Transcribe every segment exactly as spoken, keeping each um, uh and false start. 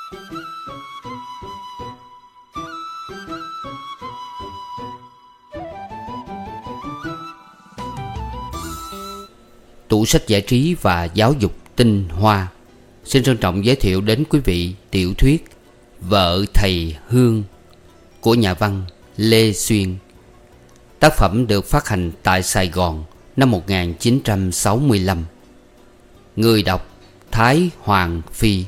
Tủ sách giải trí và giáo dục tinh hoa xin trân trọng giới thiệu đến quý vị tiểu thuyết Vợ Thầy Hương của nhà văn Lê Xuyên. Tác phẩm được phát hành tại Sài Gòn năm một nghìn chín trăm sáu mươi lăm. Người đọc Thái Hoàng Phi.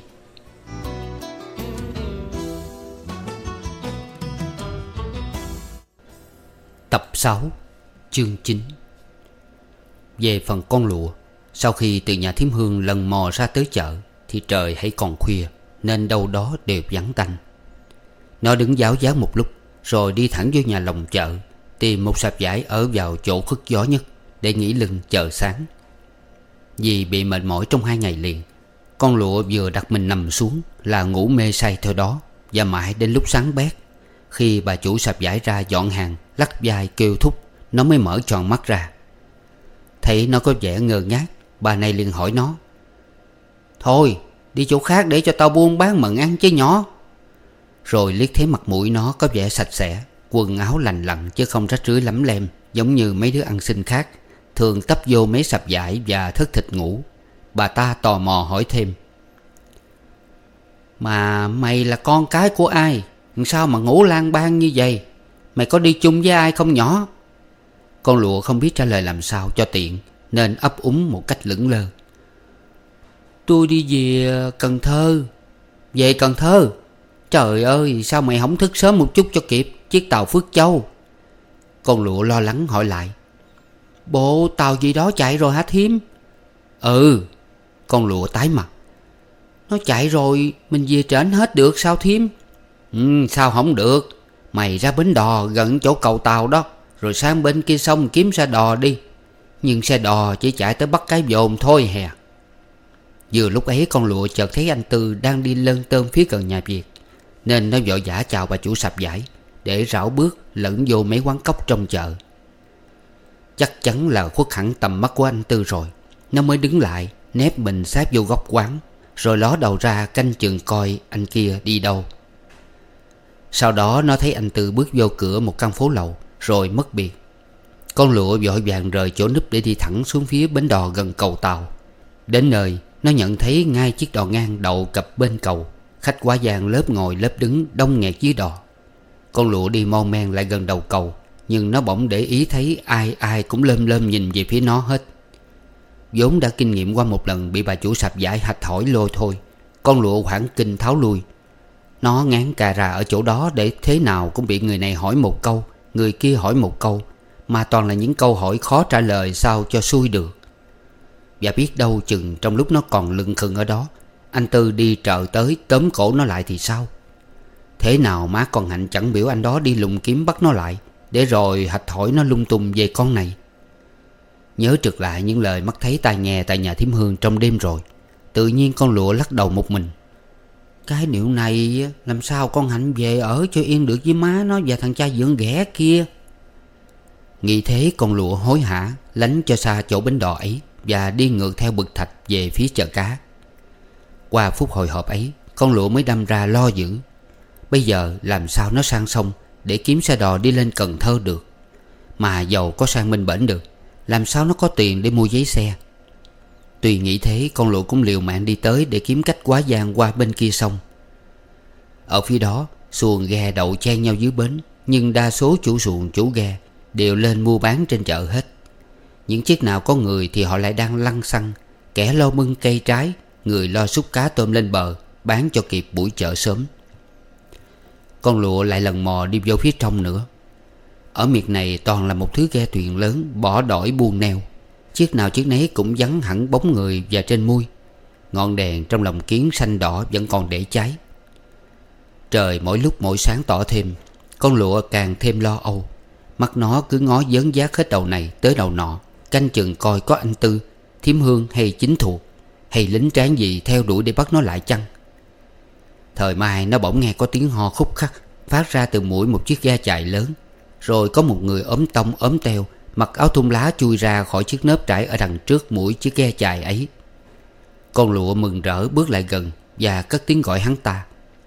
Tập sáu, chương chín. Về phần con lụa, sau khi từ nhà thím Hương lần mò ra tới chợ thì trời hãy còn khuya, nên đâu đó đều vắng tanh. Nó đứng giáo giác một lúc, rồi đi thẳng vô nhà lòng chợ, tìm một sạp vải ở vào chỗ khuất gió nhất để nghỉ lưng chờ sáng. Vì bị mệt mỏi trong hai ngày liền, con lụa vừa đặt mình nằm xuống là ngủ mê say theo đó. Và mãi đến lúc sáng bét, khi bà chủ sạp vải ra dọn hàng, lắc vai kêu thúc, nó mới mở tròn mắt ra. Thấy nó có vẻ ngơ ngác, bà này liền hỏi nó: "Thôi đi chỗ khác để cho tao buôn bán mận ăn chứ nhỏ." Rồi liếc thấy mặt mũi nó có vẻ sạch sẽ, quần áo lành lặn chứ không rách rưới lắm lem, giống như mấy đứa ăn xin khác thường tấp vô mấy sạp vải và thất thịt ngủ. Bà ta tò mò hỏi thêm: "Mà mày là con cái của ai? Sao mà ngủ lang bang như vậy? Mày có đi chung với ai không nhỏ?" Con lụa không biết trả lời làm sao cho tiện, nên ấp úng một cách lững lơ: "Tôi đi về Cần Thơ." "Về Cần Thơ? Trời ơi, sao mày không thức sớm một chút cho kịp chiếc tàu Phước Châu?" Con lụa lo lắng hỏi lại: "Bộ tàu gì đó chạy rồi hả thím?" "Ừ." Con lụa tái mặt: "Nó chạy rồi mình về trển hết được sao thím?" "Ừ, sao không được? Mày ra bến đò gần chỗ cầu tàu đó, rồi sang bên kia sông kiếm xe đò đi. Nhưng xe đò chỉ chạy tới Bắc Cái Dồn thôi hè." Vừa lúc ấy con lụa chợt thấy anh Tư đang đi lơn tơn phía gần nhà Việt, nên nó vội vã chào bà chủ sạp vải để rảo bước lẫn vô mấy quán cóc trong chợ. Chắc chắn là khuất hẳn tầm mắt của anh Tư rồi, nó mới đứng lại nép mình sát vô góc quán, rồi ló đầu ra canh chừng coi anh kia đi đâu. Sau đó nó thấy anh Tư bước vô cửa một căn phố lầu rồi mất biệt. Con lụa vội vàng rời chỗ núp để đi thẳng xuống phía bến đò gần cầu tàu. Đến nơi, nó nhận thấy ngay chiếc đò ngang đậu cập bên cầu. Khách quá giang lớp ngồi lớp đứng đông nghẹt dưới đò. Con lụa đi mon men lại gần đầu cầu, nhưng nó bỗng để ý thấy ai ai cũng lơm lơm nhìn về phía nó hết. Vốn đã kinh nghiệm qua một lần bị bà chủ sạp vải hạch hỏi lôi thôi, con lụa hoảng kinh tháo lui. Nó ngán cà ra ở chỗ đó để thế nào cũng bị người này hỏi một câu, người kia hỏi một câu, mà toàn là những câu hỏi khó trả lời sao cho xuôi được. Và biết đâu chừng trong lúc nó còn lưng khừng ở đó, anh Tư đi trợ tới tóm cổ nó lại thì sao? Thế nào má con Hạnh chẳng biểu anh đó đi lùng kiếm bắt nó lại, để rồi hạch hỏi nó lung tung về con này. Nhớ trực lại những lời mắt thấy tai nghe tại nhà thím Hương trong đêm rồi, tự nhiên con lụa lắc đầu một mình. Cái điệu này làm sao con Hạnh về ở cho yên được với má nó và thằng cha dưỡng ghẻ kia. Nghĩ thế con lụa hối hả lánh cho xa chỗ bến đò ấy và đi ngược theo bực thạch về phía chợ cá. Qua phút hồi hộp ấy, con lụa mới đâm ra lo dữ. Bây giờ làm sao nó sang sông để kiếm xe đò đi lên Cần Thơ được? Mà dầu có sang bên bển được, làm sao nó có tiền để mua giấy xe? Tuy nghĩ thế, con lụa cũng liều mạng đi tới để kiếm cách quá giang qua bên kia sông. Ở phía đó, xuồng ghe đậu chen nhau dưới bến, nhưng đa số chủ xuồng chủ ghe đều lên mua bán trên chợ hết. Những chiếc nào có người thì họ lại đang lăn xăng, kẻ lo bưng cây trái, người lo xúc cá tôm lên bờ bán cho kịp buổi chợ sớm. Con lụa lại lần mò đi vô phía trong nữa. Ở miệt này toàn là một thứ ghe thuyền lớn bỏ đỏi buông neo, chiếc nào chiếc nấy cũng vắng hẳn bóng người và trên mui. Ngọn đèn trong lồng kiến xanh đỏ vẫn còn để cháy. Trời mỗi lúc mỗi sáng tỏ thêm, con lụa càng thêm lo âu. Mắt nó cứ ngó dớn dác hết đầu này tới đầu nọ, canh chừng coi có anh Tư, thím Hương hay chính thuộc, hay lính tráng gì theo đuổi để bắt nó lại chăng. Thời mai nó bỗng nghe có tiếng ho khúc khắc phát ra từ mũi một chiếc ghe chài lớn. Rồi có một người ốm tông ốm teo, mặc áo thun lá chui ra khỏi chiếc nớp trải ở đằng trước mũi chiếc ghe chài ấy. Con lụa mừng rỡ bước lại gần và cất tiếng gọi hắn ta.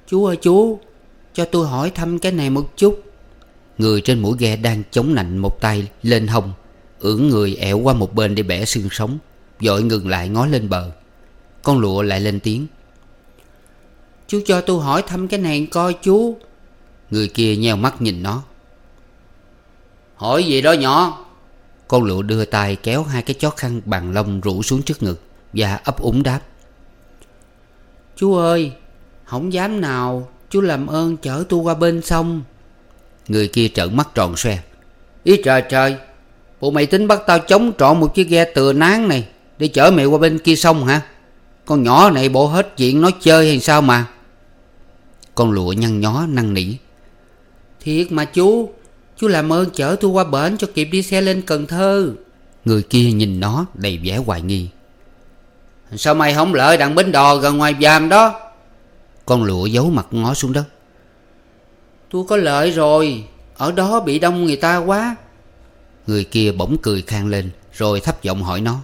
Chú ơi chú, cho tôi hỏi thăm cái này một chút. Người trên mũi ghe đang chống nạnh một tay lên hông, ưỡn người ẹo qua một bên để bẻ xương sống, vội ngừng lại ngó lên bờ. Con lụa lại lên tiếng: Chú cho tôi hỏi thăm cái này coi chú. Người kia nheo mắt nhìn nó. Hỏi gì đó nhỏ? Con lụa đưa tay kéo hai cái chót khăn bằng lông rủ xuống trước ngực và ấp úng đáp: Chú ơi, không dám nào, chú làm ơn chở tôi qua bên sông. Người kia trợn mắt tròn xoe: Ý trời trời, bộ mày tính bắt tao chống trọn một chiếc ghe tựa nán này để chở mày qua bên kia sông hả? Con nhỏ này bộ hết chuyện nói chơi hay sao mà? Con lụa nhăn nhó năn nỉ: Thiệt mà chú, chú làm ơn chở tôi qua bển cho kịp đi xe lên Cần Thơ. Người kia nhìn nó đầy vẻ hoài nghi: Sao mày không lợi đặng bến đò gần ngoài giàm đó? Con lụa giấu mặt ngó xuống đất: Tôi có lợi rồi, ở đó bị đông người ta quá. Người kia bỗng cười khang lên, rồi thấp giọng hỏi nó: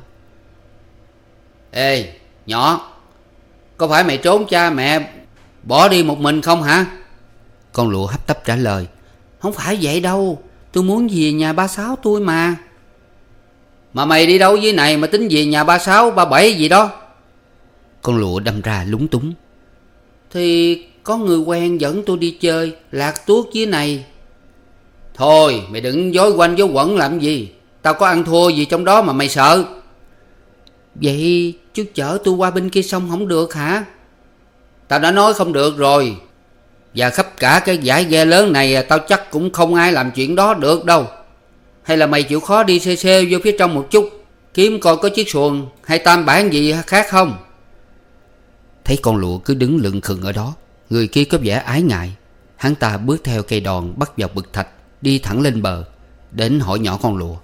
Ê nhỏ, có phải mày trốn cha mẹ bỏ đi một mình không hả? Con lụa hấp tấp trả lời: Không phải vậy đâu, tôi muốn về nhà ba Sáu tôi mà. Mà mày đi đâu dưới này mà tính về nhà ba Sáu ba Bảy gì đó? Con lụa đâm ra lúng túng: Thì có người quen dẫn tôi đi chơi lạc tuốt dưới này. Thôi mày đừng dối quanh dối quẩn làm gì, tao có ăn thua gì trong đó mà mày sợ. Vậy chú chở tôi qua bên kia sông không được hả? Tao đã nói không được rồi. Và khắp cả cái dải ghe lớn này tao chắc cũng không ai làm chuyện đó được đâu. Hay là mày chịu khó đi xê xê vô phía trong một chút, kiếm coi có chiếc xuồng hay tam bản gì khác không? Thấy con lụa cứ đứng lững khừng ở đó, người kia có vẻ ái ngại. Hắn ta bước theo cây đòn bắt vào bực thạch, đi thẳng lên bờ, đến hỏi nhỏ con lụa: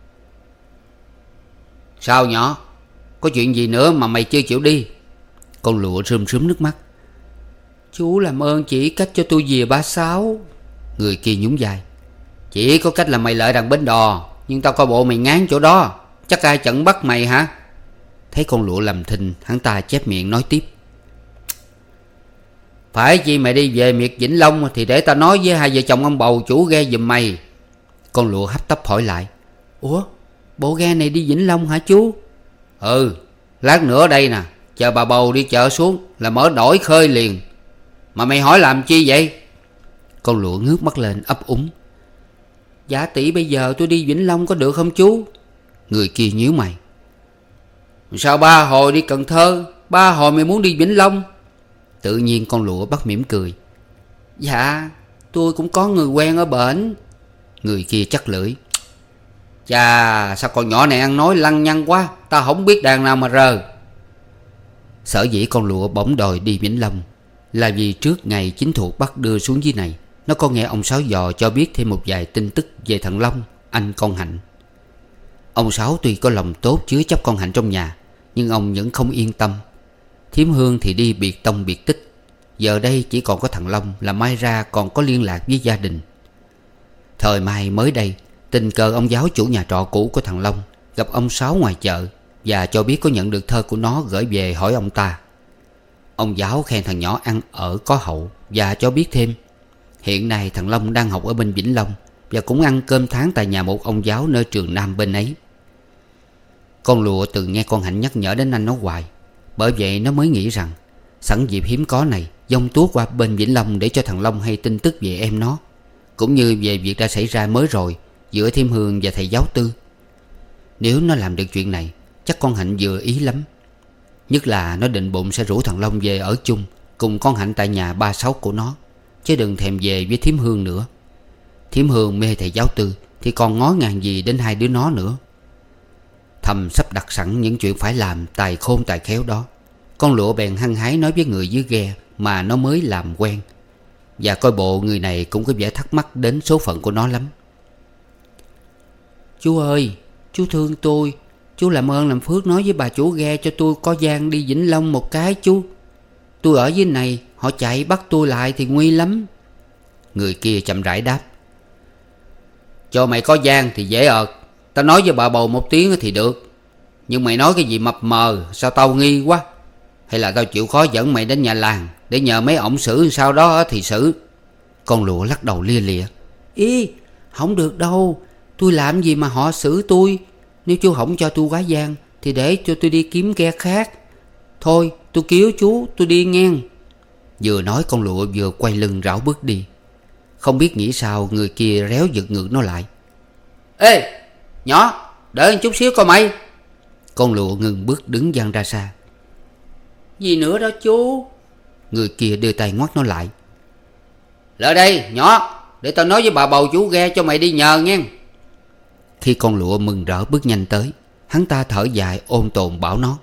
Sao nhỏ, có chuyện gì nữa mà mày chưa chịu đi? Con lụa rơm rớm nước mắt: Chú làm ơn chỉ cách cho tôi về ba Sáu. Người kia nhún vai: Chỉ có cách là mày lợi đằng bến đò, nhưng tao coi bộ mày ngán chỗ đó, chắc ai chặn bắt mày hả? Thấy con lụa làm thinh, hắn ta chép miệng nói tiếp: Phải chi mày đi về miệt Vĩnh Long thì để tao nói với hai vợ chồng ông bầu chủ ghe giùm mày. Con lụa hấp tấp hỏi lại: Ủa, bộ ghe này đi Vĩnh Long hả chú? Ừ, lát nữa đây nè, chờ bà bầu đi chợ xuống là mở nổi khơi liền. Mà mày hỏi làm chi vậy? Con lụa ngước mắt lên ấp úng: Dạ tỷ bây giờ tôi đi Vĩnh Long có được không chú? Người kia nhíu mày: Sao ba hồi đi Cần Thơ, ba hồi mày muốn đi Vĩnh Long? Tự nhiên con lụa bắt mỉm cười: Dạ tôi cũng có người quen ở bển. Người kia chắc lưỡi: Chà, sao con nhỏ này ăn nói lăng nhăng quá, tao không biết đàn nào mà rờ. Sở dĩ con lụa bỗng đòi đi Vĩnh Long là vì trước ngày chính thuộc bắt đưa xuống dưới này, nó có nghe ông Sáu dò cho biết thêm một vài tin tức về thằng Long, anh con Hạnh. Ông Sáu tuy có lòng tốt chứa chấp con Hạnh trong nhà, nhưng ông vẫn không yên tâm. Thím Hương thì đi biệt tông biệt tích, giờ đây chỉ còn có thằng Long là may ra còn có liên lạc với gia đình. Thời mai mới đây, tình cờ ông Giáo chủ nhà trọ cũ của thằng Long gặp ông Sáu ngoài chợ và cho biết có nhận được thơ của nó gửi về hỏi ông ta. Ông Giáo khen thằng nhỏ ăn ở có hậu và cho biết thêm hiện nay thằng Long đang học ở bên Vĩnh Long và cũng ăn cơm tháng tại nhà một ông giáo nơi trường Nam bên ấy. Con lụa từng nghe con Hạnh nhắc nhở đến anh nó hoài, bởi vậy nó mới nghĩ rằng sẵn dịp hiếm có này dông tuốt qua bên Vĩnh Long để cho thằng Long hay tin tức về em nó, cũng như về việc đã xảy ra mới rồi giữa Thiêm Hương và thầy giáo Tư. Nếu nó làm được chuyện này, chắc con Hạnh vừa ý lắm. Nhất là nó định bụng sẽ rủ thằng Long về ở chung cùng con Hạnh tại nhà ba Sáu của nó, chứ đừng thèm về với Thiếm Hương nữa. Thiếm Hương mê thầy giáo Tư thì còn ngó ngàng gì đến hai đứa nó nữa. Thầm sắp đặt sẵn những chuyện phải làm tài khôn tài khéo đó, con lụa bèn hăng hái nói với người dưới ghe mà nó mới làm quen, và coi bộ người này cũng có vẻ thắc mắc đến số phận của nó lắm. Chú ơi, chú thương tôi, chú làm ơn làm phước nói với bà chủ ghe cho tôi có gian đi Vĩnh Long một cái chú. Tôi ở dưới này, họ chạy bắt tôi lại thì nguy lắm. Người kia chậm rãi đáp: Cho mày có gian thì dễ ợt, tao nói với bà bầu một tiếng thì được. Nhưng mày nói cái gì mập mờ, sao tao nghi quá. Hay là tao chịu khó dẫn mày đến nhà làng để nhờ mấy ổng xử sao đó thì xử. Con lụa lắc đầu lia lịa. Ý, không được đâu. Tôi làm gì mà họ xử tôi. Nếu chú không cho tôi quá giang thì để cho tôi đi kiếm ghe khác. Thôi tôi cứu chú, tôi đi ngang. Vừa nói con lụa vừa quay lưng rảo bước đi. Không biết nghĩ sao người kia réo giật ngược nó lại. Ê nhỏ, đợi một chút xíu coi mày. Con lụa ngừng bước đứng dang ra xa. Gì nữa đó chú? Người kia đưa tay ngoắt nó lại. Lại đây nhỏ, để tao nói với bà bầu chú ghe cho mày đi nhờ nghe. Khi con lụa mừng rỡ bước nhanh tới, hắn ta thở dài ôm tồn bảo nó.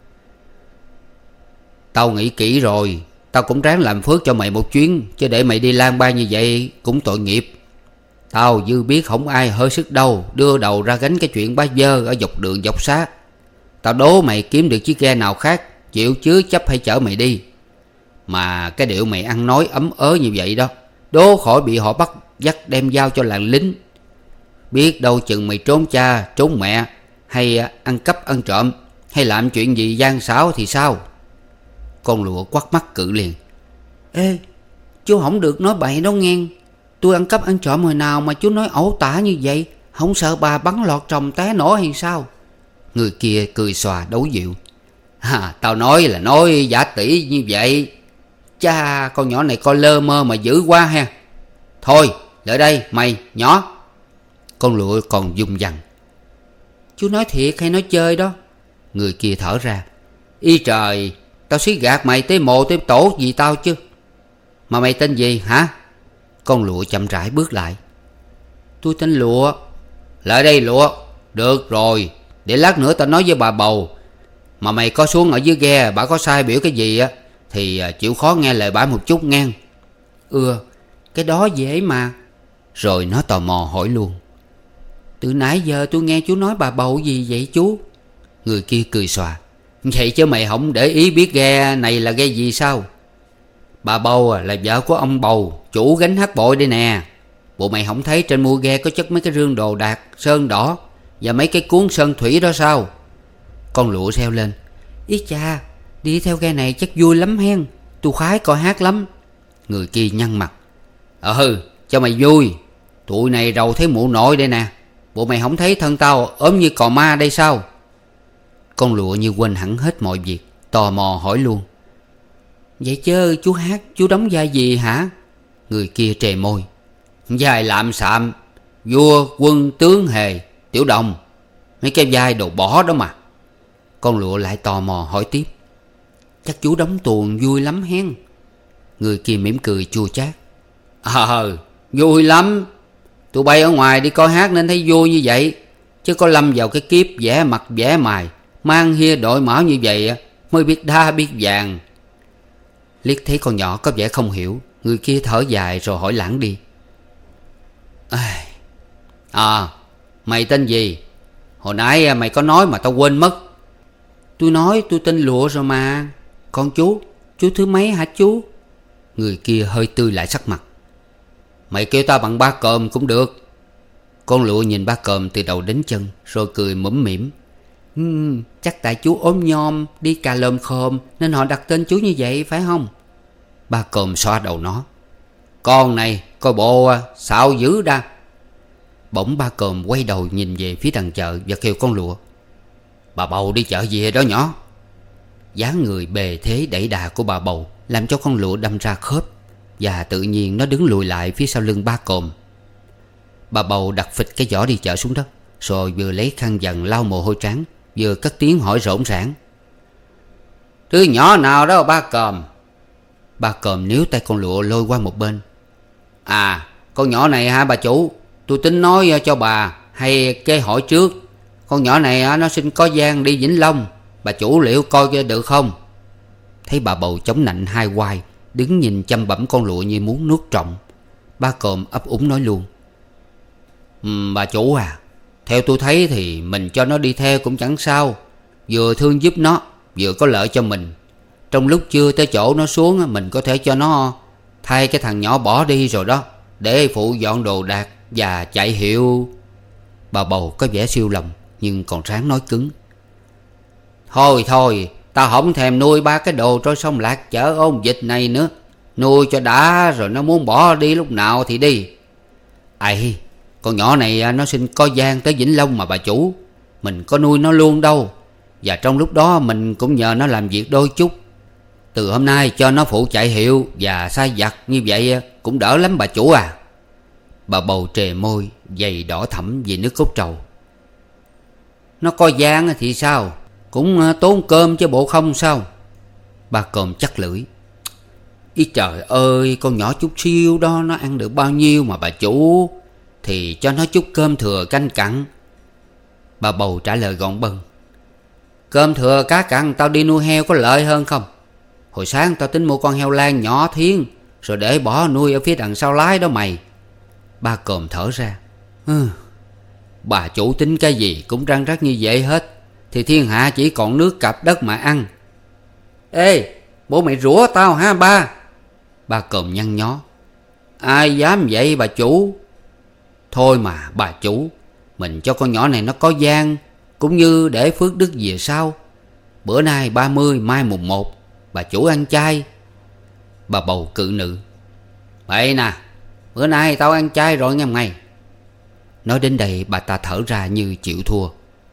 Tao nghĩ kỹ rồi, tao cũng ráng làm phước cho mày một chuyến, chứ để mày đi lang bang như vậy cũng tội nghiệp. Tao dư biết không ai hơi sức đâu đưa đầu ra gánh cái chuyện bá dơ ở dọc đường dọc xá. Tao đố mày kiếm được chiếc ghe nào khác chịu chứ chấp hay chở mày đi. Mà cái điệu mày ăn nói ấm ớ như vậy đó, đố khỏi bị họ bắt dắt đem giao cho làng lính. Biết đâu chừng mày trốn cha trốn mẹ, hay ăn cắp ăn trộm, hay làm chuyện gì gian xảo thì sao? Con lụa quắt mắt cự liền. Ê, chú không được nói bậy đó nghe. Tôi ăn cắp ăn trộm hồi nào mà chú nói ẩu tả như vậy? Không sợ bà bắn lọt trồng té nổ hay sao? Người kia cười xòa đấu dịu. À, tao nói là nói giả tỷ như vậy. Cha, con nhỏ này coi lơ mơ mà dữ quá ha. Thôi lại đây mày nhỏ. Con lụa còn dùng dằng. Chú nói thiệt hay nói chơi đó? Người kia thở ra. Y trời, tao xí gạt mày tới mồ tới tổ gì tao chứ. Mà mày tên gì hả? Con lụa chậm rãi bước lại. Tôi tên Lụa. Lại đây Lụa. Được rồi, để lát nữa tao nói với bà bầu. Mà mày có xuống ở dưới ghe bà có sai biểu cái gì á thì chịu khó nghe lời bà một chút nghe. Ừ, cái đó dễ mà. Rồi nó tò mò hỏi luôn. Từ nãy giờ tôi nghe chú nói bà bầu gì vậy chú? Người kia cười xòa. Vậy chứ mày không để ý biết ghe này là ghe gì sao? Bà bầu là vợ của ông bầu, chủ gánh hát bội đây nè. Bộ mày không thấy trên mua ghe có chất mấy cái rương đồ đạc sơn đỏ và mấy cái cuốn sơn thủy đó sao? Con lụa reo lên. Ý cha, đi theo ghe này chắc vui lắm hen. Tôi khoái coi hát lắm. Người kia nhăn mặt. Ừ, cho mày vui. Tụi này rầu thấy mụ nội đây nè. Bộ mày không thấy thân tao ốm như cò ma đây sao? Con lụa như quên hẳn hết mọi việc, tò mò hỏi luôn. Vậy chứ chú hát chú đóng vai gì hả? Người kia trề môi. Vai lạm xạm, vua quân tướng hề tiểu đồng. Mấy cái vai đồ bỏ đó mà. Con lụa lại tò mò hỏi tiếp. Chắc chú đóng tuồng vui lắm hen. Người kia mỉm cười chua chát. Ờ, vui lắm. Tụi bay ở ngoài đi coi hát nên thấy vui như vậy. Chứ có lâm vào cái kiếp vẽ mặt vẽ mày, mang hia đội mão như vậy mới biết đa biết vàng. Liếc thấy con nhỏ có vẻ không hiểu, người kia thở dài rồi hỏi lãng đi. À, mày tên gì? Hồi nãy mày có nói mà tao quên mất. Tôi nói tôi tên Lụa rồi mà. Còn chú, chú thứ mấy hả chú? Người kia hơi tươi lại sắc mặt. Mày kêu tao bằng Ba Còm cũng được. Con Lụa nhìn Ba Còm từ đầu đến chân rồi cười mũm mỉm. Ừ, chắc tại chú ốm nhom đi cà lồm khòm nên họ đặt tên chú như vậy phải không? Ba Còm xoa đầu nó. Con này coi bộ xạo dữ đa. Bỗng Ba Còm quay đầu nhìn về phía đằng chợ và kêu con Lụa. Bà bầu đi chợ về đó nhỏ. Dáng người bề thế đẩy đà của bà bầu làm cho con Lụa đâm ra khớp, và tự nhiên nó đứng lùi lại phía sau lưng Ba Còm. Bà bầu đặt phịch cái giỏ đi chợ xuống đất, rồi vừa lấy khăn dần lau mồ hôi trán, vừa cất tiếng hỏi rỗn rãng. Đứa nhỏ nào đó Ba Còm? Ba Còm níu tay con Lụa lôi qua một bên. À, con nhỏ này hả bà chủ? Tôi tính nói cho bà hay kê hỏi trước. Con nhỏ này nó xin có gian đi Vĩnh Long. Bà chủ liệu coi được không? Thấy bà bầu chống nạnh hai quai, đứng nhìn chăm bẩm con Lụa như muốn nuốt trọn. Ba Còm ấp úng nói luôn. Uhm, bà chủ à, theo tôi thấy thì mình cho nó đi theo cũng chẳng sao. Vừa thương giúp nó, vừa có lợi cho mình. Trong lúc chưa tới chỗ nó xuống, mình có thể cho nó thay cái thằng nhỏ bỏ đi rồi đó, để phụ dọn đồ đạc và chạy hiệu. Bà bầu có vẻ siêu lòng nhưng còn ráng nói cứng. Thôi thôi, Tao không thèm nuôi ba cái đồ trôi sông Lạc chở ôn dịch này nữa. Nuôi cho đã rồi nó muốn bỏ đi lúc nào thì đi. Ây, con nhỏ này nó sinh có gian tới Vĩnh Long mà bà chủ. Mình có nuôi nó luôn đâu. Và trong lúc đó mình cũng nhờ nó làm việc đôi chút. Từ hôm nay cho nó phụ chạy hiệu và sai vặt như vậy cũng đỡ lắm bà chủ à. Bà bầu trề môi dày đỏ thẫm vì nước cốt trầu. Nó có gian thì sao, cũng tốn cơm chứ bộ không sao. Ba Còm chắc lưỡi. Ý trời ơi, con nhỏ chút xíu đó nó ăn được bao nhiêu mà bà chủ. Thì cho nó chút cơm thừa canh cặn. Bà bầu trả lời gọn bâng. Cơm thừa cá cặn tao đi nuôi heo có lợi hơn không? Hồi sáng tao tính mua con heo lan nhỏ thiến rồi để bỏ nuôi ở phía đằng sau lái đó mày. Ba Còm thở ra. Hừ, bà chủ tính cái gì cũng răng rắc như vậy hết thì thiên hạ chỉ còn nước cặp đất mà ăn. Ê, bố mày rủa tao hả ba? Ba Còm nhăn nhó. Ai dám vậy bà chủ? Thôi mà bà chủ, mình cho con nhỏ này nó có gian, cũng như để phước đức về sau. Bữa nay ba mươi, mai mùng một, bà chủ ăn chay. Bà bầu cự nữ. Vậy nè, bữa nay tao ăn chay rồi nghe mày. Nói đến đây bà ta thở ra như chịu thua.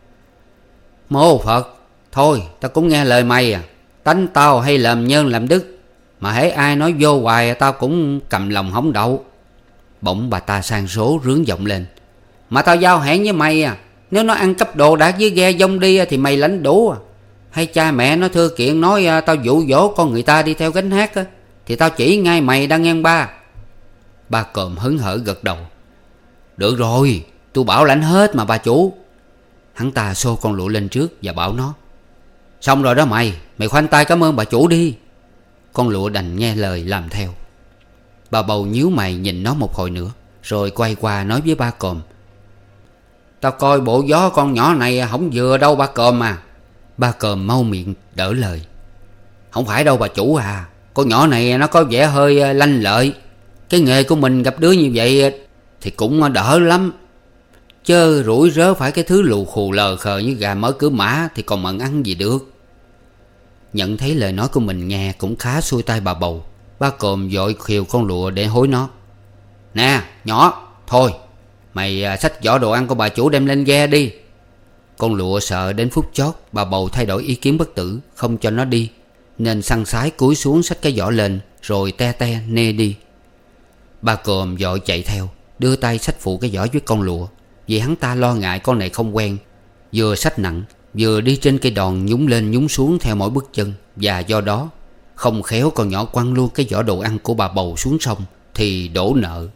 Mô Phật, thôi tao cũng nghe lời mày à. Tánh tao hay làm nhân làm đức, mà hễ ai nói vô hoài tao cũng cầm lòng hổng đậu. Bỗng bà ta sang số rướng giọng lên. Mà tao giao hẹn với mày à, nếu nó ăn cắp đồ đạc với ghe dông đi thì mày lãnh đủ à. Hay cha mẹ nó thưa kiện nói tao dụ dỗ con người ta đi theo gánh hát á, thì tao chỉ ngay mày đang ngang ba. Ba Còm hớn hở gật đầu. Được rồi, tôi bảo lãnh hết mà bà chủ. Hắn ta xô con lụa lên trước và bảo nó. Xong rồi đó mày, mày khoanh tay cảm ơn bà chủ đi. Con lụa đành nghe lời làm theo. Bà bầu nhíu mày nhìn nó một hồi nữa, rồi quay qua nói với ba Còm. Tao coi bộ gió con nhỏ này không vừa đâu ba Còm à. Ba Còm mau miệng đỡ lời. Không phải đâu bà chủ à, con nhỏ này nó có vẻ hơi lanh lợi. Cái nghề của mình gặp đứa như vậy thì cũng đỡ lắm. Chớ rủi rớ phải cái thứ lù khù lờ khờ như gà mở cửa mã thì còn mận ăn gì được. Nhận thấy lời nói của mình nghe cũng khá xuôi tai bà bầu, ba Còm vội khiều con lụa để hối nó. Nè nhỏ, thôi mày xách giỏ đồ ăn của bà chủ đem lên ghe đi. Con lụa sợ đến phút chót bà bầu thay đổi ý kiến bất tử, không cho nó đi, nên săn sái cúi xuống xách cái giỏ lên rồi te te nê đi. Ba Còm vội chạy theo, đưa tay xách phụ cái giỏ với con lụa, vì hắn ta lo ngại con này không quen, vừa xách nặng vừa đi trên cây đòn nhúng lên nhúng xuống theo mỗi bước chân, và do đó không khéo con nhỏ quăng luôn cái giỏ đồ ăn của bà bầu xuống sông thì đổ nợ.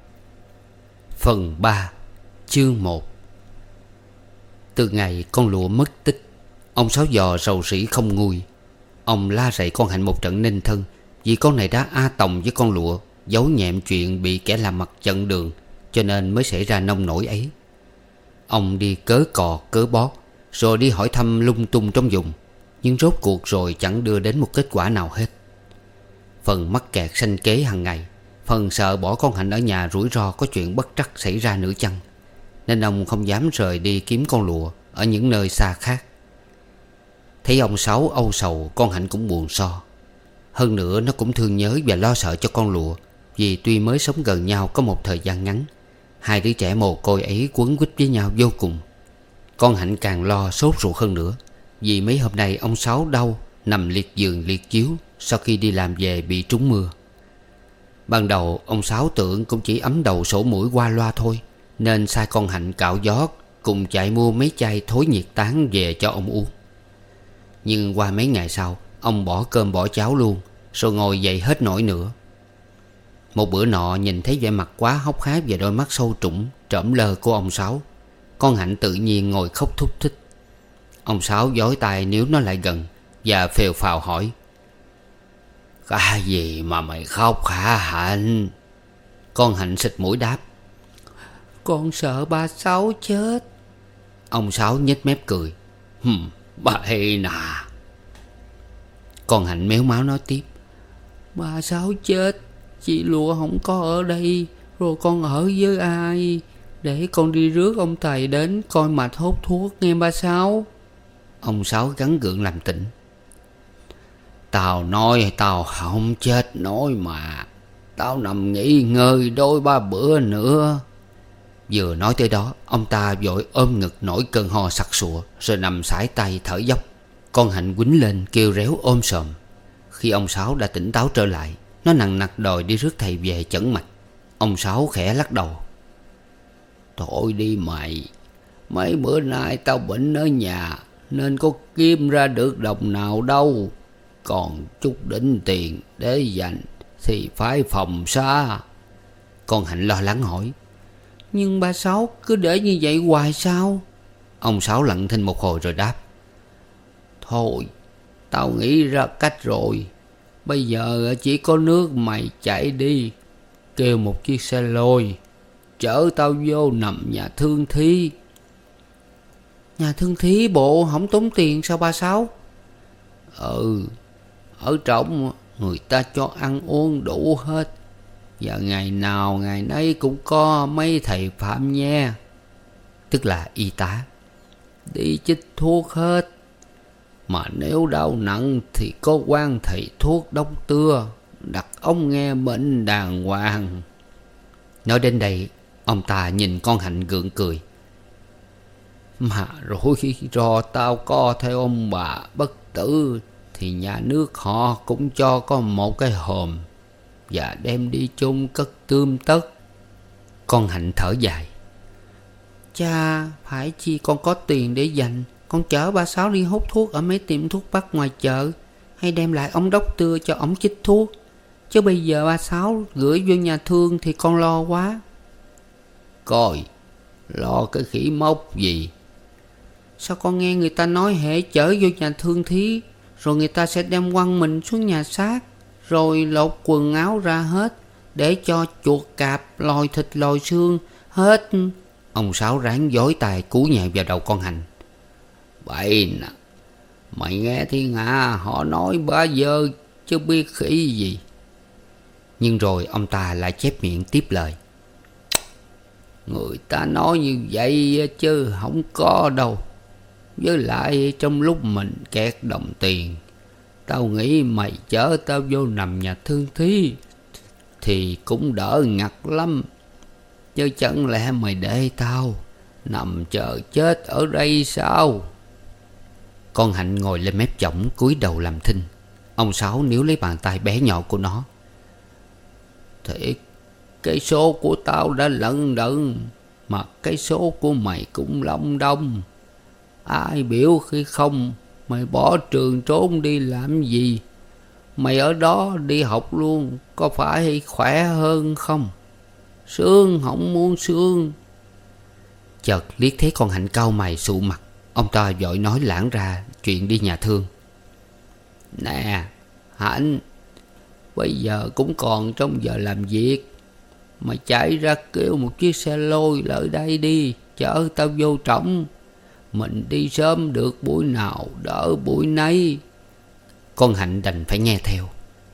Phần ba, chương một. Từ ngày con lụa mất tích, ông Sáu Giò rầu rĩ không nguôi. Ông la rầy con Hạnh một trận ninh thân, vì con này đã a tòng với con lụa, giấu nhẹm chuyện bị kẻ làm mặt chặn đường, cho nên mới xảy ra nông nổi ấy. Ông đi cớ cò cớ bót, rồi đi hỏi thăm lung tung trong vùng, nhưng rốt cuộc rồi chẳng đưa đến một kết quả nào hết. Phần mắc kẹt sanh kế hàng ngày, phần sợ bỏ con Hạnh ở nhà rủi ro có chuyện bất trắc xảy ra nữa chăng, nên ông không dám rời đi kiếm con lụa ở những nơi xa khác. Thấy ông Sáu âu sầu, con Hạnh cũng buồn so. Hơn nữa nó cũng thương nhớ và lo sợ cho con lụa, vì tuy mới sống gần nhau có một thời gian ngắn, hai đứa trẻ mồ côi ấy quấn quýt với nhau vô cùng. Con Hạnh càng lo sốt ruột hơn nữa, vì mấy hôm nay ông Sáu đau, nằm liệt giường liệt chiếu sau khi đi làm về bị trúng mưa. Ban đầu ông Sáu tưởng cũng chỉ ấm đầu sổ mũi qua loa thôi, nên sai con Hạnh cạo gió cùng chạy mua mấy chai thối nhiệt tán về cho ông uống. Nhưng qua mấy ngày sau, ông bỏ cơm bỏ cháo luôn, rồi ngồi dậy hết nổi nữa. Một bữa nọ nhìn thấy vẻ mặt quá hốc hác và đôi mắt sâu trũng trỡm lơ của ông Sáu, con Hạnh tự nhiên ngồi khóc thúc thích. Ông Sáu vói tay níu nó lại gần và phều phào hỏi. Cái gì mà mày khóc hả Hạnh? Con Hạnh xịt mũi đáp. Con sợ ba Sáu chết. Ông Sáu nhếch mép cười. Hừm, bậy nà. Con Hạnh méo máu nói tiếp. Ba Sáu chết, chị Lụa không có ở đây, rồi con ở với ai? Để con đi rước ông thầy đến coi mà hốt thuốc nghe ba Sáu. Ông Sáu gắng gượng làm tỉnh. Tao nói tao không chết nổi mà. Tao nằm nghỉ ngơi đôi ba bữa nữa. Vừa nói tới đó, ông ta vội ôm ngực nổi cơn ho sặc sụa, rồi nằm sải tay thở dốc. Con Hạnh quýnh lên kêu réo ôm sòm. Khi ông Sáu đã tỉnh táo trở lại, nó nằng nặc đòi đi rước thầy về chẩn mạch. Ông Sáu khẽ lắc đầu. Thôi đi mày, mấy bữa nay tao bệnh ở nhà nên có kiếm ra được đồng nào đâu. Còn chút đỉnh tiền để dành thì phải phòng xa. Con Hạnh lo lắng hỏi. Nhưng ba Sáu cứ để như vậy hoài sao? Ông Sáu lặng thinh một hồi rồi đáp. Thôi, tao nghĩ ra cách rồi. Bây giờ chỉ có nước mày chạy đi, kêu một chiếc xe lôi chở tao vô nằm nhà thương thí. Nhà thương thí bộ không tốn tiền sao ba Sáu? Ừ, ở trong người ta cho ăn uống đủ hết. Và ngày nào ngày nấy cũng có mấy thầy phạm nha, tức là y tá, đi chích thuốc hết. Mà nếu đau nặng thì có quan thầy thuốc đóng tưa đặt ống nghe bệnh đàng hoàng. Nói đến đây, ông ta nhìn con Hạnh gượng cười. Mà rồi do tao có theo ông bà bất tử thì nhà nước họ cũng cho có một cái hòm và đem đi chôn cất tươm tất. Con Hạnh thở dài. Cha, phải chi con có tiền để dành, con chở ba Sáu đi hút thuốc ở mấy tiệm thuốc bắc ngoài chợ, hay đem lại ống đốc tưa cho ổng chích thuốc. Chứ bây giờ ba Sáu gửi vô nhà thương thì con lo quá. Coi, lo cái khỉ mốc gì? Sao con nghe người ta nói hễ chở vô nhà thương thí rồi người ta sẽ đem quăng mình xuống nhà xác, rồi lột quần áo ra hết để cho chuột cạp lòi thịt lòi xương hết. Ông Sáu ráng dối tài cú nhẹ vào đầu con Hạnh. Bậy nè, mày nghe thiên hạ họ nói bá dơ chứ biết khỉ gì. Nhưng rồi ông ta lại chép miệng tiếp lời. Người ta nói như vậy chứ không có đâu. Với lại trong lúc mình kẹt đồng tiền, tao nghĩ mày chở tao vô nằm nhà thương thí thì cũng đỡ ngặt lắm. Chứ chẳng lẽ mày để tao nằm chờ chết ở đây sao? Con Hạnh ngồi lên mép chõng cúi đầu làm thinh. Ông Sáu níu lấy bàn tay bé nhỏ của nó. Thiệt, cái số của tao đã lận đận, mà cái số của mày cũng long đong. Ai biểu khi không mày bỏ trường trốn đi làm gì? Mày ở đó đi học luôn, có phải khỏe hơn không? Sướng không muốn sướng. Chợt liếc thấy con Hạnh cau mày sụ mặt, ông ta vội nói lảng ra chuyện đi nhà thương. Nè Hạnh, bây giờ cũng còn trong giờ làm việc, mày chạy ra kêu một chiếc xe lôi lại đây đi, chở tao vô trỏng. Mình đi sớm được buổi nào đỡ buổi nấy. Con Hạnh đành phải nghe theo.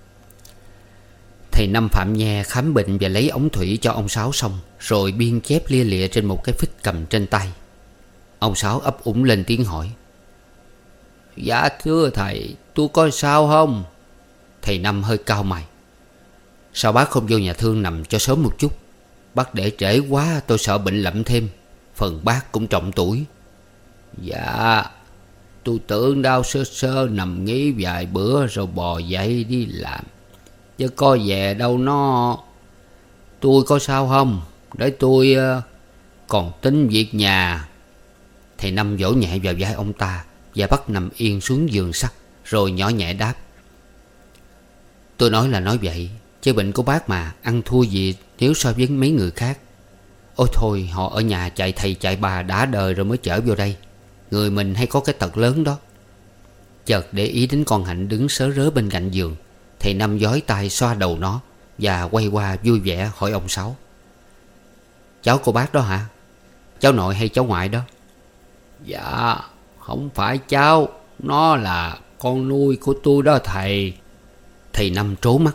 Thầy Năm Phạm Nha khám bệnh và lấy ống thủy cho ông Sáu xong, rồi biên chép lia lịa trên một cái phích cầm trên tay. Ông Sáu ấp úng lên tiếng hỏi. Dạ thưa thầy, tôi có sao không? Thầy Năm hơi cau mày. Sao bác không vô nhà thương nằm cho sớm một chút? Bác để trễ quá tôi sợ bệnh lậm thêm. Phần bác cũng trọng tuổi. Dạ, tôi tưởng đau sơ sơ nằm nghỉ vài bữa rồi bò dậy đi làm, chứ có về đâu nó. Tôi có sao không? Để tôi uh, còn tính việc nhà. Thầy Năm vỗ nhẹ vào vai ông ta và bắt nằm yên xuống giường sắt, rồi nhỏ nhẹ đáp. Tôi nói là nói vậy, chứ bệnh của bác mà ăn thua gì nếu so với mấy người khác. Ôi thôi, họ ở nhà chạy thầy chạy bà đã đời rồi mới chở vô đây. Người mình hay có cái tật lớn đó. Chợt để ý đến con Hạnh đứng sớ rớ bên cạnh giường, thầy Năm giói tay xoa đầu nó và quay qua vui vẻ hỏi ông Sáu. Cháu của bác đó hả? Cháu nội hay cháu ngoại đó? Dạ, không phải cháu, nó là con nuôi của tôi đó thầy. Thầy Năm trố mắt.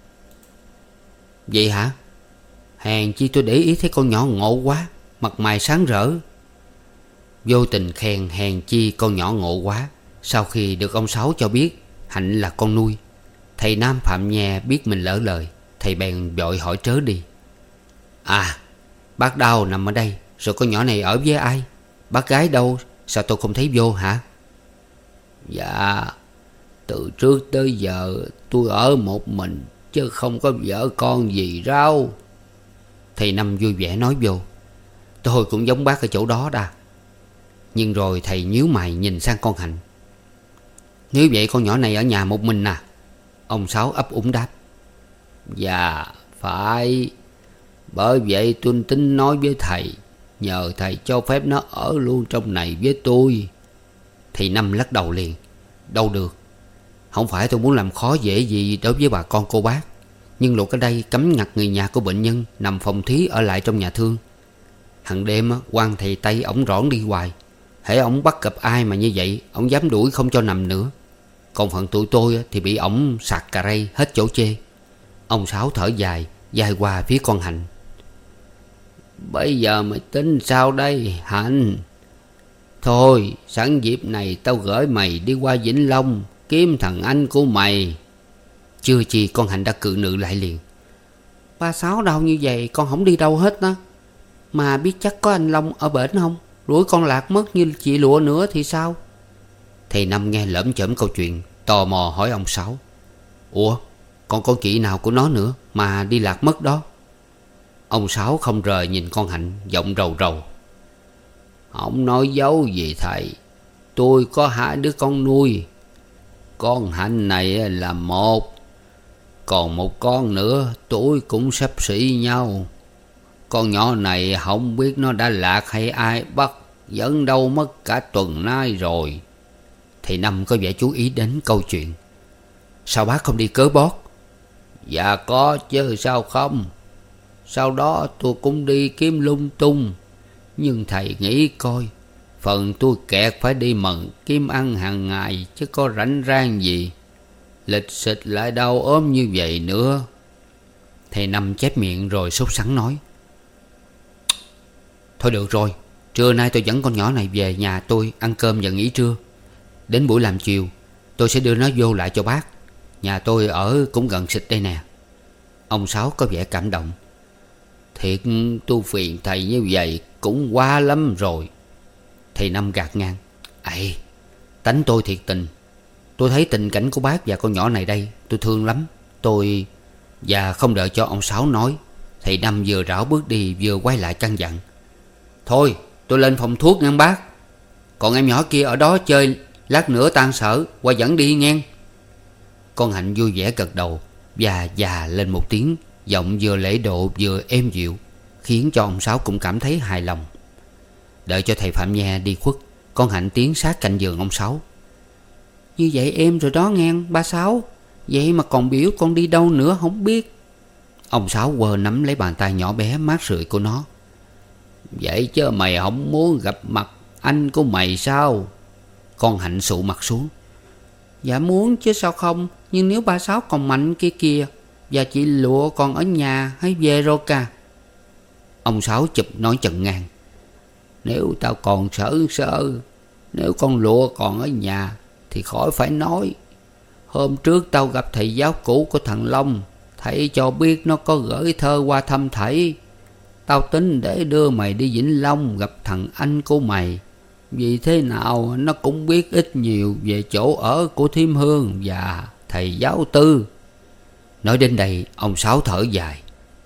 Vậy hả? Hèn chi tôi để ý thấy con nhỏ ngộ quá, mặt mày sáng rỡ. Vô tình khen hèn chi con nhỏ ngộ quá. Sau khi được ông Sáu cho biết Hạnh là con nuôi. Thầy Nam Phạm Nha biết mình lỡ lời, thầy bèn vội hỏi trớ đi: À, bác Đao nằm ở đây, rồi con nhỏ này ở với ai? Bác gái đâu, sao tôi không thấy vô hả? Dạ, từ trước tới giờ tôi ở một mình, chứ không có vợ con gì đâu. Thầy Năm vui vẻ nói vô: Tôi cũng giống bác ở chỗ đó đa. Nhưng rồi thầy nhíu mày nhìn sang con Hạnh: Nếu vậy con nhỏ này ở nhà một mình à? Ông Sáu ấp úng đáp: Dạ phải. Bởi vậy tôi tính nói với thầy, nhờ thầy cho phép nó ở luôn trong này với tôi. Thầy Năm lắc đầu liền: Đâu được. Không phải tôi muốn làm khó dễ gì đối với bà con cô bác, nhưng luật ở đây cấm ngặt người nhà của bệnh nhân nằm phòng thí ở lại trong nhà thương. Hằng đêm quan thầy Tây ổng rõn đi hoài. Hễ ổng bắt gặp ai mà như vậy, ổng dám đuổi không cho nằm nữa. Còn phần tụi tôi thì bị ổng sạc cà rây hết chỗ chê. Ông Sáu thở dài, dài qua phía con Hạnh: Bây giờ mày tính sao đây Hạnh? Thôi sẵn dịp này tao gửi mày đi qua Vĩnh Long kiếm thằng anh của mày. Chưa chi con Hạnh đã cự nữ lại liền: Ba Sáu đâu như vậy con không đi đâu hết đó. Mà biết chắc có anh Long ở bển không? Rủi con lạc mất như chị Lụa nữa thì sao? Thầy Năm nghe lởm chởm câu chuyện, tò mò hỏi ông Sáu: Ủa, còn con chị nào của nó nữa mà đi lạc mất đó? Ông Sáu không rời nhìn con Hạnh, giọng rầu rầu: Không nói dấu gì thầy, tôi có hai đứa con nuôi. Con Hạnh này là một, còn một con nữa tuổi cũng xấp xỉ nhau. Con nhỏ này không biết nó đã lạc hay ai bắt, dẫn đâu mất cả tuần nay rồi. Thầy Năm có vẻ chú ý đến câu chuyện: Sao bác không đi cớ bót? Dạ có chứ sao không. Sau đó tôi cũng đi kiếm lung tung, nhưng thầy nghĩ coi, phần tôi kẹt phải đi mần kiếm ăn hàng ngày, chứ có rảnh rang gì lịch xịch lại đau ốm như vậy nữa. Thầy Năm chép miệng rồi sốt sắng nói: Thôi được rồi, trưa nay tôi dẫn con nhỏ này về nhà tôi ăn cơm và nghỉ trưa. Đến buổi làm chiều tôi sẽ đưa nó vô lại cho bác. Nhà tôi ở cũng gần xịt đây nè. Ông Sáu có vẻ cảm động: Thiệt tôi phiền thầy như vậy cũng quá lắm rồi. Thầy Năm gạt ngang: Ây, tánh tôi thiệt tình. Tôi thấy tình cảnh của bác và con nhỏ này đây, tôi thương lắm. Tôi... Và không đợi cho ông Sáu nói, thầy Năm vừa rảo bước đi vừa quay lại căn dặn: Thôi tôi lên phòng thuốc ngang bác. Còn em nhỏ kia ở đó chơi, lát nữa tan sở qua dẫn đi ngang. Con Hạnh vui vẻ gật đầu và già lên một tiếng, giọng vừa lễ độ vừa êm dịu, khiến cho ông Sáu cũng cảm thấy hài lòng. Đợi cho thầy Phạm Nha đi khuất, con Hạnh tiến sát cạnh giường ông Sáu: Như vậy em rồi đó ngang ba Sáu. Vậy mà còn biểu con đi đâu nữa không biết. Ông Sáu quơ nắm lấy bàn tay nhỏ bé mát rượi của nó: Vậy chứ mày không muốn gặp mặt anh của mày sao? Con Hạnh sụ mặt xuống: Dạ muốn chứ sao không. Nhưng nếu ba Sáu còn mạnh kia kìa, và chị Lụa còn ở nhà hay về rồi cả? Ông Sáu chụp nói chận ngang: Nếu tao còn sợ sơ, nếu con Lụa còn ở nhà thì khỏi phải nói. Hôm trước tao gặp thầy giáo cũ của thằng Long, thầy cho biết nó có gửi thơ qua thăm thầy. Tao tính để đưa mày đi Vĩnh Long gặp thằng anh của mày, vì thế nào nó cũng biết ít nhiều về chỗ ở của Thiêm Hương và thầy giáo Tư. Nói đến đây ông Sáu thở dài: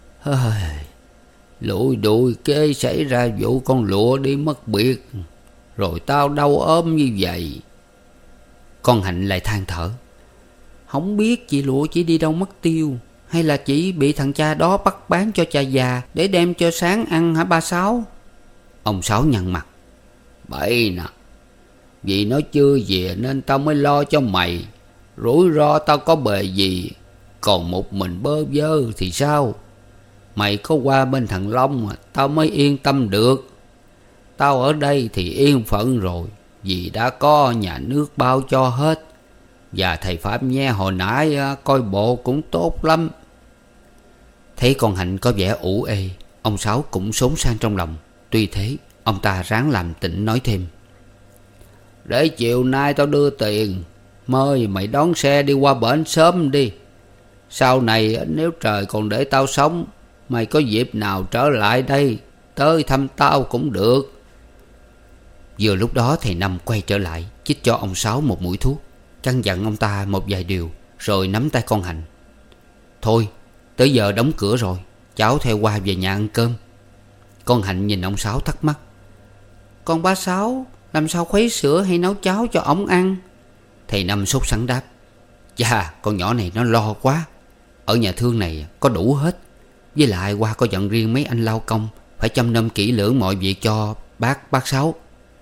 Lụi đuôi kế xảy ra vụ con Lụa đi mất biệt, rồi tao đau ốm như vậy. Con Hạnh lại than thở: Không biết chị Lụa chỉ đi đâu mất tiêu, hay là chỉ bị thằng cha đó bắt bán cho cha già để đem cho sáng ăn hả ba Sáu? Ông Sáu nhăn mặt: Bậy nè, vì nó chưa về nên tao mới lo cho mày. Rủi ro tao có bề gì, còn một mình bơ vơ thì sao? Mày có qua bên thằng Long tao mới yên tâm được. Tao ở đây thì yên phận rồi, vì đã có nhà nước bao cho hết. Và thầy Phạm Nha hồi nãy coi bộ cũng tốt lắm. Thấy con Hạnh có vẻ ủ ê, ông Sáu cũng xốn sang trong lòng. Tuy thế ông ta ráng làm tịnh nói thêm: Để chiều nay tao đưa tiền, Mời mày đón xe đi qua bển sớm đi. Sau này nếu trời còn để tao sống, mày có dịp nào trở lại đây tới thăm tao cũng được. Vừa lúc đó thầy Năm quay trở lại, chích cho ông Sáu một mũi thuốc, căn dặn ông ta một vài điều, rồi nắm tay con Hạnh. Thôi, tới giờ đóng cửa rồi, cháu theo qua về nhà ăn cơm. Con Hạnh nhìn ông Sáu thắc mắc. Con ba Sáu làm sao khuấy sữa hay nấu cháo cho ổng ăn? Thầy Năm sốt sắng đáp. Chà, con nhỏ này nó lo quá. Ở nhà thương này có đủ hết. Với lại qua có dặn riêng mấy anh lao công phải chăm nom kỹ lưỡng mọi việc cho bác bác Sáu.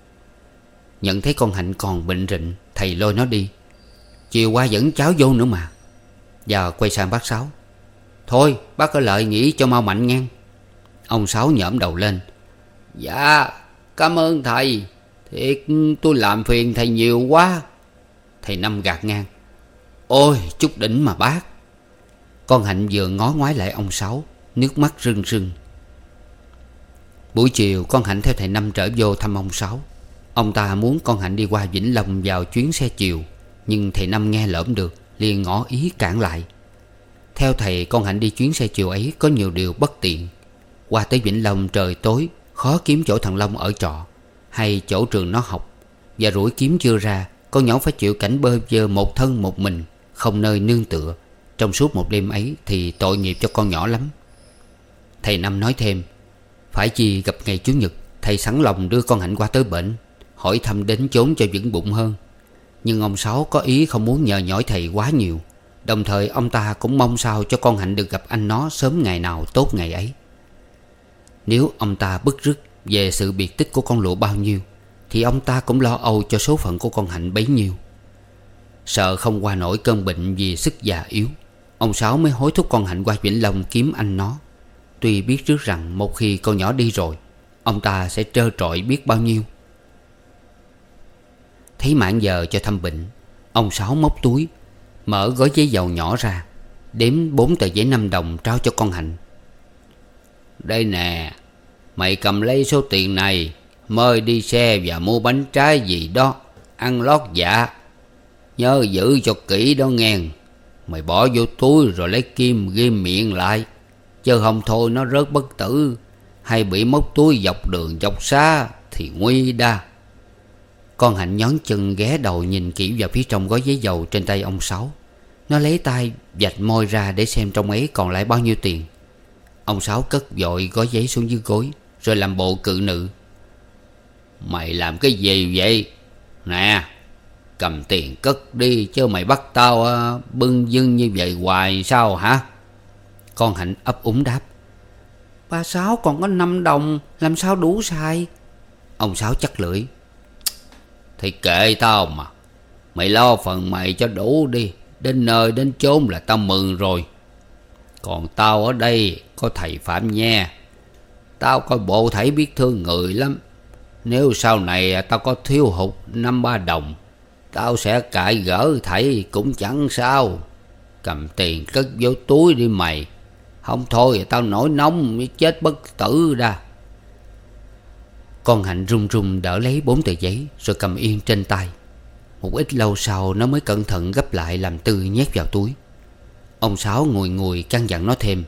Nhận thấy con Hạnh còn bệnh rịnh, thầy lôi nó đi. Chiều qua dẫn cháu vô nữa mà. Và quay sang bác Sáu. Thôi bác ở lại nghỉ cho mau mạnh ngang. Ông Sáu nhỡm đầu lên. Dạ cảm ơn thầy. Thiệt tôi làm phiền thầy nhiều quá. Thầy Năm gạt ngang. Ôi chút đỉnh mà bác. Con Hạnh vừa ngó ngoái lại ông Sáu, nước mắt rưng rưng. Buổi chiều con Hạnh theo thầy Năm trở vô thăm ông Sáu. Ông ta muốn con Hạnh đi qua Vĩnh Long vào chuyến xe chiều, nhưng thầy Năm nghe lỡm được, liền ngỏ ý cản lại. Theo thầy, con Hạnh đi chuyến xe chiều ấy có nhiều điều bất tiện. Qua tới Vĩnh Long trời tối, khó kiếm chỗ thằng Long ở trọ hay chỗ trường nó học. Và rủi kiếm chưa ra, con nhỏ phải chịu cảnh bơ vơ một thân một mình, không nơi nương tựa. Trong suốt một đêm ấy thì tội nghiệp cho con nhỏ lắm. Thầy Năm nói thêm, phải chi gặp ngày Chủ nhật, thầy sẵn lòng đưa con Hạnh qua tới bển, hỏi thăm đến chốn cho vững bụng hơn. Nhưng ông Sáu có ý không muốn nhờ nhỏi thầy quá nhiều. Đồng thời ông ta cũng mong sao cho con Hạnh được gặp anh nó sớm ngày nào tốt ngày ấy. Nếu ông ta bứt rứt về sự biệt tích của con Lụa bao nhiêu, thì ông ta cũng lo âu cho số phận của con Hạnh bấy nhiêu. Sợ không qua nổi cơn bệnh vì sức già yếu, ông Sáu mới hối thúc con Hạnh qua Vĩnh Long kiếm anh nó. Tuy biết trước rằng một khi con nhỏ đi rồi, ông ta sẽ trơ trọi biết bao nhiêu. Thấy mạn giờ cho thăm bệnh, ông Sáu móc túi, mở gói giấy dầu nhỏ ra, đếm bốn tờ giấy năm đồng trao cho con Hạnh. Đây nè, mày cầm lấy số tiền này, mời đi xe và mua bánh trái gì đó, ăn lót dạ. Nhớ giữ cho kỹ đó nghe. Mày bỏ vô túi rồi lấy kim ghim miệng lại, chứ không thôi nó rớt bất tử, hay bị móc túi dọc đường dọc xa thì nguy đa. Con Hạnh nhón chân ghé đầu nhìn kỹ vào phía trong gói giấy dầu trên tay ông Sáu. Nó lấy tay vạch môi ra để xem trong ấy còn lại bao nhiêu tiền. Ông Sáu cất vội gói giấy xuống dưới gối, rồi làm bộ cự nữ. Mày làm cái gì vậy? Nè, cầm tiền cất đi, chứ mày bắt tao uh, bưng dưng như vậy hoài sao hả? Con Hạnh ấp úng đáp. Ba Sáu còn có năm đồng, làm sao đủ xài? Ông Sáu chắc lưỡi. Thì kệ tao mà, mày lo phần mày cho đủ đi, đến nơi đến chốn là tao mừng rồi. Còn tao ở đây có thầy Phạm nha, tao coi bộ thầy biết thương người lắm. Nếu sau này tao có thiếu hụt năm ba đồng, tao sẽ cãi gỡ thầy cũng chẳng sao. Cầm tiền cất vô túi đi mày, không thôi tao nổi nóng mới chết bất tử ra. Con Hạnh run run đỡ lấy bốn tờ giấy, rồi cầm yên trên tay. Một ít lâu sau nó mới cẩn thận gấp lại làm tư nhét vào túi. Ông Sáu ngùi ngùi căn dặn nó thêm.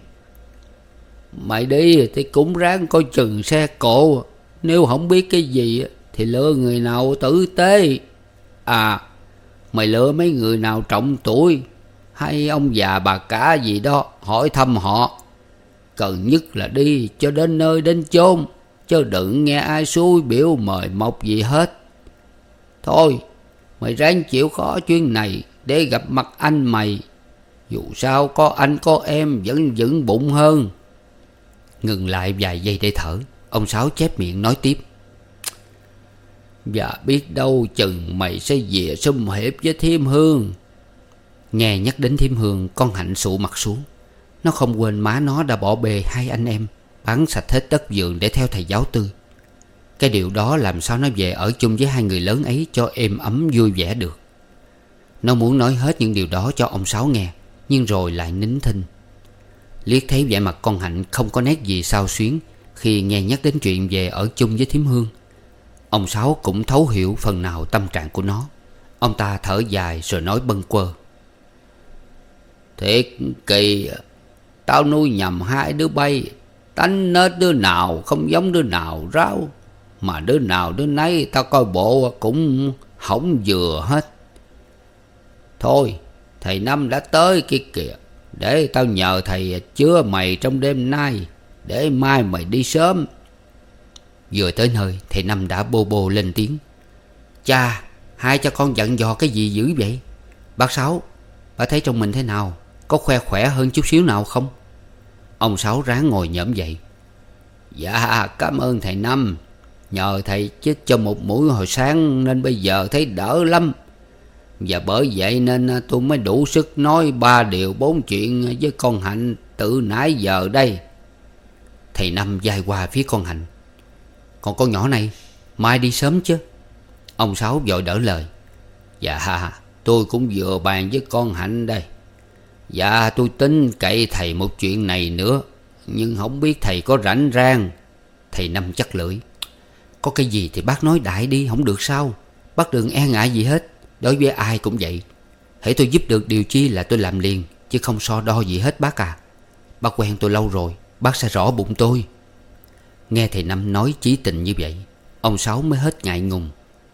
Mày đi thì cũng ráng coi chừng xe cộ, nếu không biết cái gì thì lựa người nào tử tế. À, mày lựa mấy người nào trọng tuổi, hay ông già bà cả gì đó, hỏi thăm họ. Cần nhất là đi cho đến nơi đến chốn, chứ đừng nghe ai xui biểu mời mọc gì hết. Thôi, mày ráng chịu khó chuyến này để gặp mặt anh mày. Dù sao có anh có em vẫn vững bụng hơn. Ngừng lại vài giây để thở, ông Sáu chép miệng nói tiếp. Và biết đâu chừng mày sẽ về sum hiệp với Thiêm Hương. Nghe nhắc đến Thiêm Hương, con Hạnh sụ mặt xuống. Nó không quên má nó đã bỏ bê hai anh em, bán sạch hết đất vườn để theo thầy giáo Tư. Cái điều đó làm sao nó về ở chung với hai người lớn ấy cho êm ấm vui vẻ được. Nó muốn nói hết những điều đó cho ông Sáu nghe, nhưng rồi lại nín thinh. Liếc thấy vẻ mặt con Hạnh không có nét gì xao xuyến khi nghe nhắc đến chuyện về ở chung với Thiêm Hương, ông Sáu cũng thấu hiểu phần nào tâm trạng của nó. Ông ta thở dài rồi nói bâng quơ: Thiệt kỳ, tao nuôi nhầm hai đứa bay. Tánh nết đứa nào không giống đứa nào ráo, mà đứa nào đứa nấy tao coi bộ cũng hỏng vừa hết. Thôi, thầy Năm đã tới kia kìa. Để tao nhờ thầy chứa mày trong đêm nay, để mai mày đi sớm. Vừa tới nơi, thầy Năm đã bô bô lên tiếng: Cha, hai cha con dặn dò cái gì dữ vậy? Bác Sáu, bà thấy trong mình thế nào? Có khoe khỏe hơn chút xíu nào không? Ông Sáu ráng ngồi nhổm dậy: Dạ cảm ơn thầy Năm. Nhờ thầy chích cho một mũi hồi sáng nên bây giờ thấy đỡ lắm. Và bởi vậy nên tôi mới đủ sức nói ba điều bốn chuyện với con Hạnh từ nãy giờ đây. Thầy Năm vai qua phía con Hạnh: Còn con nhỏ này, mai đi sớm chứ? Ông Sáu vội đỡ lời: Dạ tôi cũng vừa bàn với con Hạnh đây. Dạ tôi tính cậy thầy một chuyện này nữa, nhưng không biết thầy có rảnh rang. Thầy Năm chắc lưỡi: Có cái gì thì bác nói đại đi, không được sao? Bác đừng e ngại gì hết. Đối với ai cũng vậy. Hễ tôi giúp được điều chi là tôi làm liền, chứ không so đo gì hết bác à. Bác quen tôi lâu rồi, bác sẽ rõ bụng tôi. Nghe thầy Năm nói chí tình như vậy, ông Sáu mới hết ngại ngùng: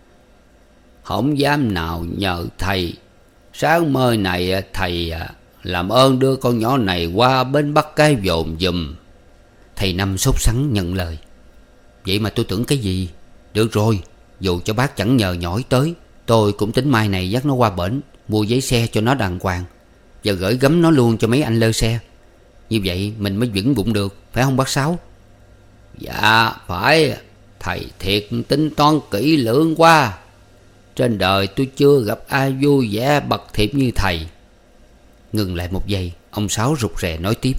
Không dám nào nhờ thầy. Sáng mơ này thầy làm ơn đưa con nhỏ này qua bến bắt cái vồn giùm. Thầy Năm sốt sắng nhận lời: Vậy mà tôi tưởng cái gì. Được rồi, dù cho bác chẳng nhờ nhỏi tới, tôi cũng tính mai này dắt nó qua bển, mua giấy xe cho nó đàng hoàng, và gửi gắm nó luôn cho mấy anh lơ xe. Như vậy mình mới vững bụng được, phải không bác Sáu? Dạ phải. Thầy thiệt tính toán kỹ lưỡng quá. Trên đời tôi chưa gặp ai vui vẻ bậc thiệp như thầy. Ngừng lại một giây, ông Sáu rụt rè nói tiếp: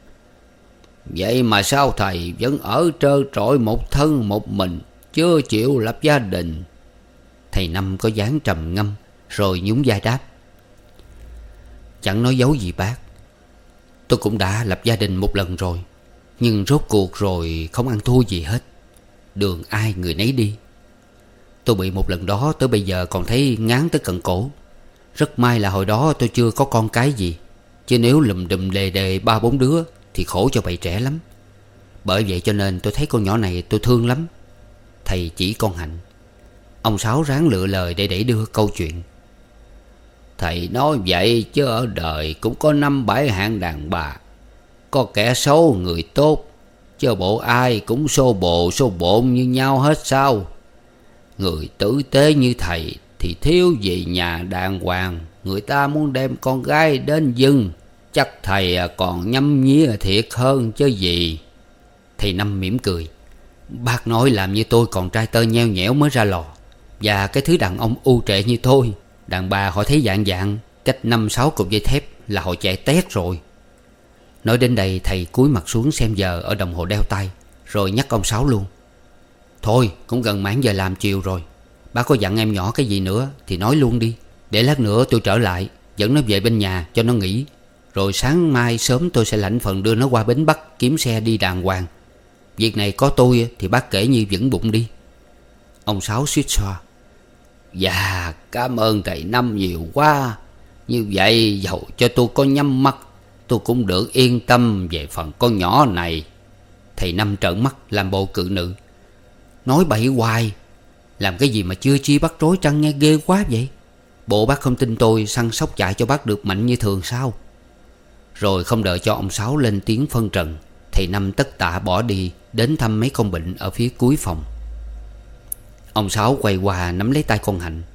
Vậy mà sao thầy vẫn ở trơ trọi một thân một mình, chưa chịu lập gia đình? Thầy Năm có dáng trầm ngâm, rồi nhún vai đáp: Chẳng nói giấu gì bác, tôi cũng đã lập gia đình một lần rồi. Nhưng rốt cuộc rồi không ăn thua gì hết. Đường ai người nấy đi. Tôi bị một lần đó tới bây giờ còn thấy ngán tới cận cổ. Rất may là hồi đó tôi chưa có con cái gì, chứ nếu lùm đùm đề đề ba bốn đứa thì khổ cho bầy trẻ lắm. Bởi vậy cho nên tôi thấy con nhỏ này tôi thương lắm. Thầy chỉ con Hạnh. Ông Sáu ráng lựa lời để đẩy đưa câu chuyện: Thầy nói vậy chứ ở đời cũng có năm bảy hạng đàn bà. Có kẻ xấu người tốt, chứ bộ ai cũng xô bồ xô bộn như nhau hết sao? Người tử tế như thầy thì thiếu gì nhà đàng hoàng. Người ta muốn đem con gái đến dưng, chắc thầy còn nhâm nhía thiệt hơn chứ gì. Thầy Năm mỉm cười: Bác nói làm như tôi còn trai tơ nheo nhẽo mới ra lò. Và cái thứ đàn ông ưu trệ như tôi, đàn bà họ thấy dạng dạng cách năm sáu cục dây thép là họ chạy tét rồi. Nói đến đây thầy cúi mặt xuống xem giờ ở đồng hồ đeo tay, rồi nhắc ông Sáu luôn: Thôi cũng gần mãn giờ làm chiều rồi. Bác có dặn em nhỏ cái gì nữa thì nói luôn đi, để lát nữa tôi trở lại dẫn nó về bên nhà cho nó nghỉ. Rồi sáng mai sớm tôi sẽ lãnh phần đưa nó qua bến Bắc kiếm xe đi đàng hoàng. Việc này có tôi thì bác kể như vững bụng đi. Ông Sáu suýt xoa: Dạ cảm ơn thầy Năm nhiều quá. Như vậy dầu cho tôi có nhắm mắt, tôi cũng được yên tâm về phần con nhỏ này. Thầy Năm trợn mắt làm bộ cự nữ: Nói bậy hoài. Làm cái gì mà chưa chi bắt rối trăng, nghe ghê quá vậy. Bộ bác không tin tôi săn sóc chạy cho bác được mạnh như thường sao? Rồi không đợi cho ông Sáu lên tiếng phân trần, thầy Năm tất tả bỏ đi đến thăm mấy con bệnh ở phía cuối phòng. Ông Sáu quay qua nắm lấy tay con Hạnh: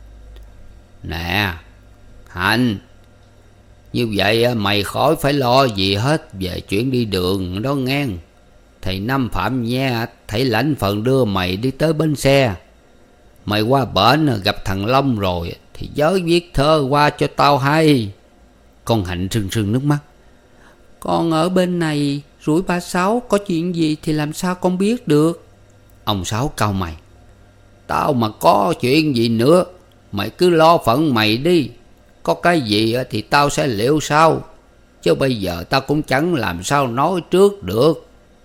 Nè Hạnh, như vậy mày khỏi phải lo gì hết về chuyện đi đường đó nghe. Thầy Năm Phạm nha, thầy lãnh phần đưa mày đi tới bến xe. Mày qua bển gặp thằng Long rồi thì nhớ viết thơ qua cho tao hay. Con Hạnh rưng rưng nước mắt: Con ở bên này rủi ba Sáu, có chuyện gì thì làm sao con biết được? Ông Sáu cau mày: Tao mà có chuyện gì nữa, mày cứ lo phận mày đi. Có cái gì thì tao sẽ liệu sau, chứ bây giờ tao cũng chẳng làm sao nói trước được.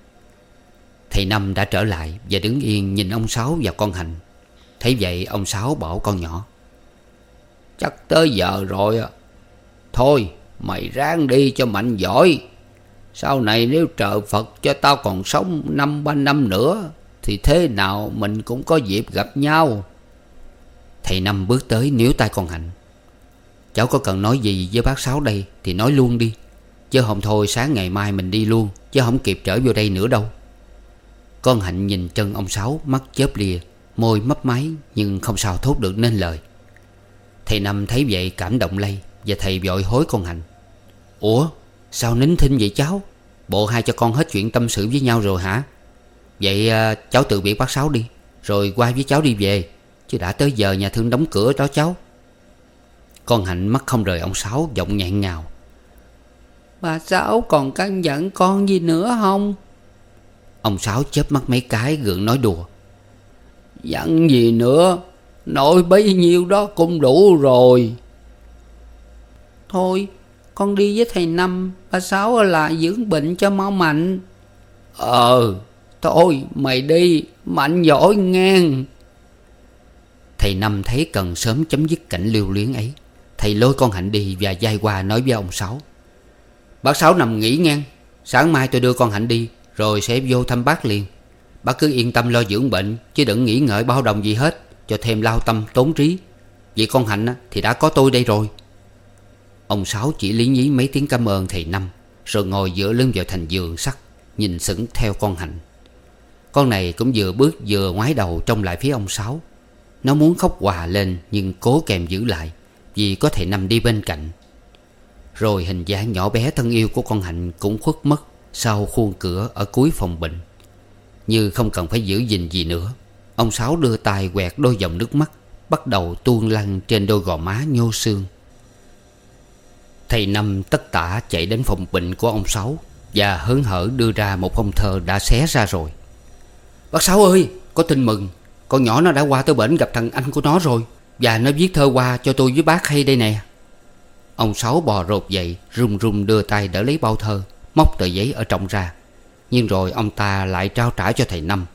Thầy Năm đã trở lại và đứng yên nhìn ông Sáu và con Hạnh. Thấy vậy ông Sáu bảo con nhỏ: Chắc tới giờ rồi. Thôi mày ráng đi cho mạnh giỏi. Sau này nếu trời Phật cho tao còn sống năm ba năm nữa thì thế nào mình cũng có dịp gặp nhau. Thầy Năm bước tới níu tay con Hạnh. Cháu có cần nói gì với bác Sáu đây thì nói luôn đi, chứ không thôi sáng ngày mai mình đi luôn, chứ không kịp trở vô đây nữa đâu. Con Hạnh nhìn chân ông Sáu, mắt chớp lìa, môi mấp máy nhưng không sao thốt được nên lời. Thầy Năm thấy vậy cảm động lây, và thầy vội hối con Hạnh. Ủa sao nín thinh vậy cháu? Bộ hai cho con hết chuyện tâm sự với nhau rồi hả? Vậy à, cháu từ biệt bác Sáu đi, rồi qua với cháu đi về, chứ đã tới giờ nhà thương đóng cửa đó cháu. Con Hạnh mắt không rời ông Sáu, giọng nghẹn ngào. Bà Sáu còn căn dặn con gì nữa không? Ông Sáu chớp mắt mấy cái gượng nói đùa. Dặn gì nữa, nội bấy nhiêu đó cũng đủ rồi. Thôi con đi với thầy Năm, bà Sáu ở lại dưỡng bệnh cho mau mạnh. Ờ thôi mày đi, mạnh giỏi ngang. Thầy Năm thấy cần sớm chấm dứt cảnh lưu luyến ấy. Thầy lôi con Hạnh đi và vai qua nói với ông Sáu. Bác Sáu nằm nghỉ ngang, sáng mai tôi đưa con Hạnh đi, rồi sẽ vô thăm bác liền. Bác cứ yên tâm lo dưỡng bệnh, chứ đừng nghĩ ngợi bao đồng gì hết, cho thêm lao tâm tốn trí. Vì con Hạnh thì đã có tôi đây rồi. Ông Sáu chỉ lý nhí mấy tiếng cảm ơn thầy Năm, rồi ngồi dựa lưng vào thành giường sắt, nhìn sững theo con Hạnh. Con này cũng vừa bước vừa ngoái đầu trông lại phía ông Sáu. Nó muốn khóc òa lên nhưng cố kèm giữ lại, vì có thầy Năm đi bên cạnh. Rồi hình dáng nhỏ bé thân yêu của con Hạnh cũng khuất mất sau khuôn cửa ở cuối phòng bệnh. Như không cần phải giữ gìn gì nữa, ông Sáu đưa tay quẹt đôi dòng nước mắt bắt đầu tuôn lăn trên đôi gò má nhô xương. Thầy Năm tất tả chạy đến phòng bệnh của ông Sáu và hớn hở đưa ra một phong thơ đã xé ra rồi. Bác Sáu ơi, có tin mừng. Con nhỏ nó đã qua tới bển gặp thằng anh của nó rồi, và nó viết thơ qua cho tôi với bác hay đây nè. Ông Sáu bò rột dậy, run run đưa tay đỡ lấy bao thơ, móc tờ giấy ở trong ra. Nhưng rồi ông ta lại trao trả cho thầy Năm.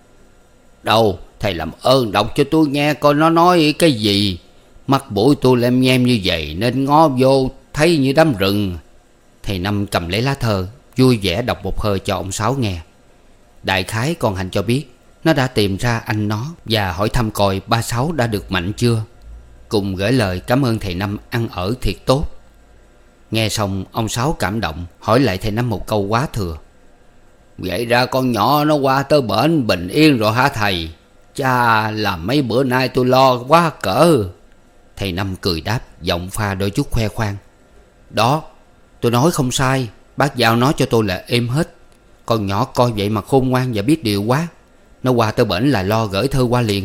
Đâu, thầy làm ơn đọc cho tôi nghe coi nó nói cái gì. Mắt mũi tôi lem nhem như vậy nên ngó vô thấy như đám rừng. Thầy Năm cầm lấy lá thơ, vui vẻ đọc một hơi cho ông Sáu nghe. Đại khái con Hạnh cho biết nó đã tìm ra anh nó và hỏi thăm coi ba Sáu đã được mạnh chưa, cùng gửi lời cảm ơn thầy Năm ăn ở thiệt tốt. Nghe xong ông Sáu cảm động, hỏi lại thầy Năm một câu quá thừa. Vậy ra con nhỏ nó qua tới bển bình yên rồi hả thầy? Chà, làm mấy bữa nay tôi lo quá cỡ. Thầy Năm cười đáp, giọng pha đôi chút khoe khoang. Đó, tôi nói không sai, bác giao nói cho tôi là êm hết. Con nhỏ coi vậy mà khôn ngoan và biết điều quá. Nó qua tới bển là lo gửi thơ qua liền.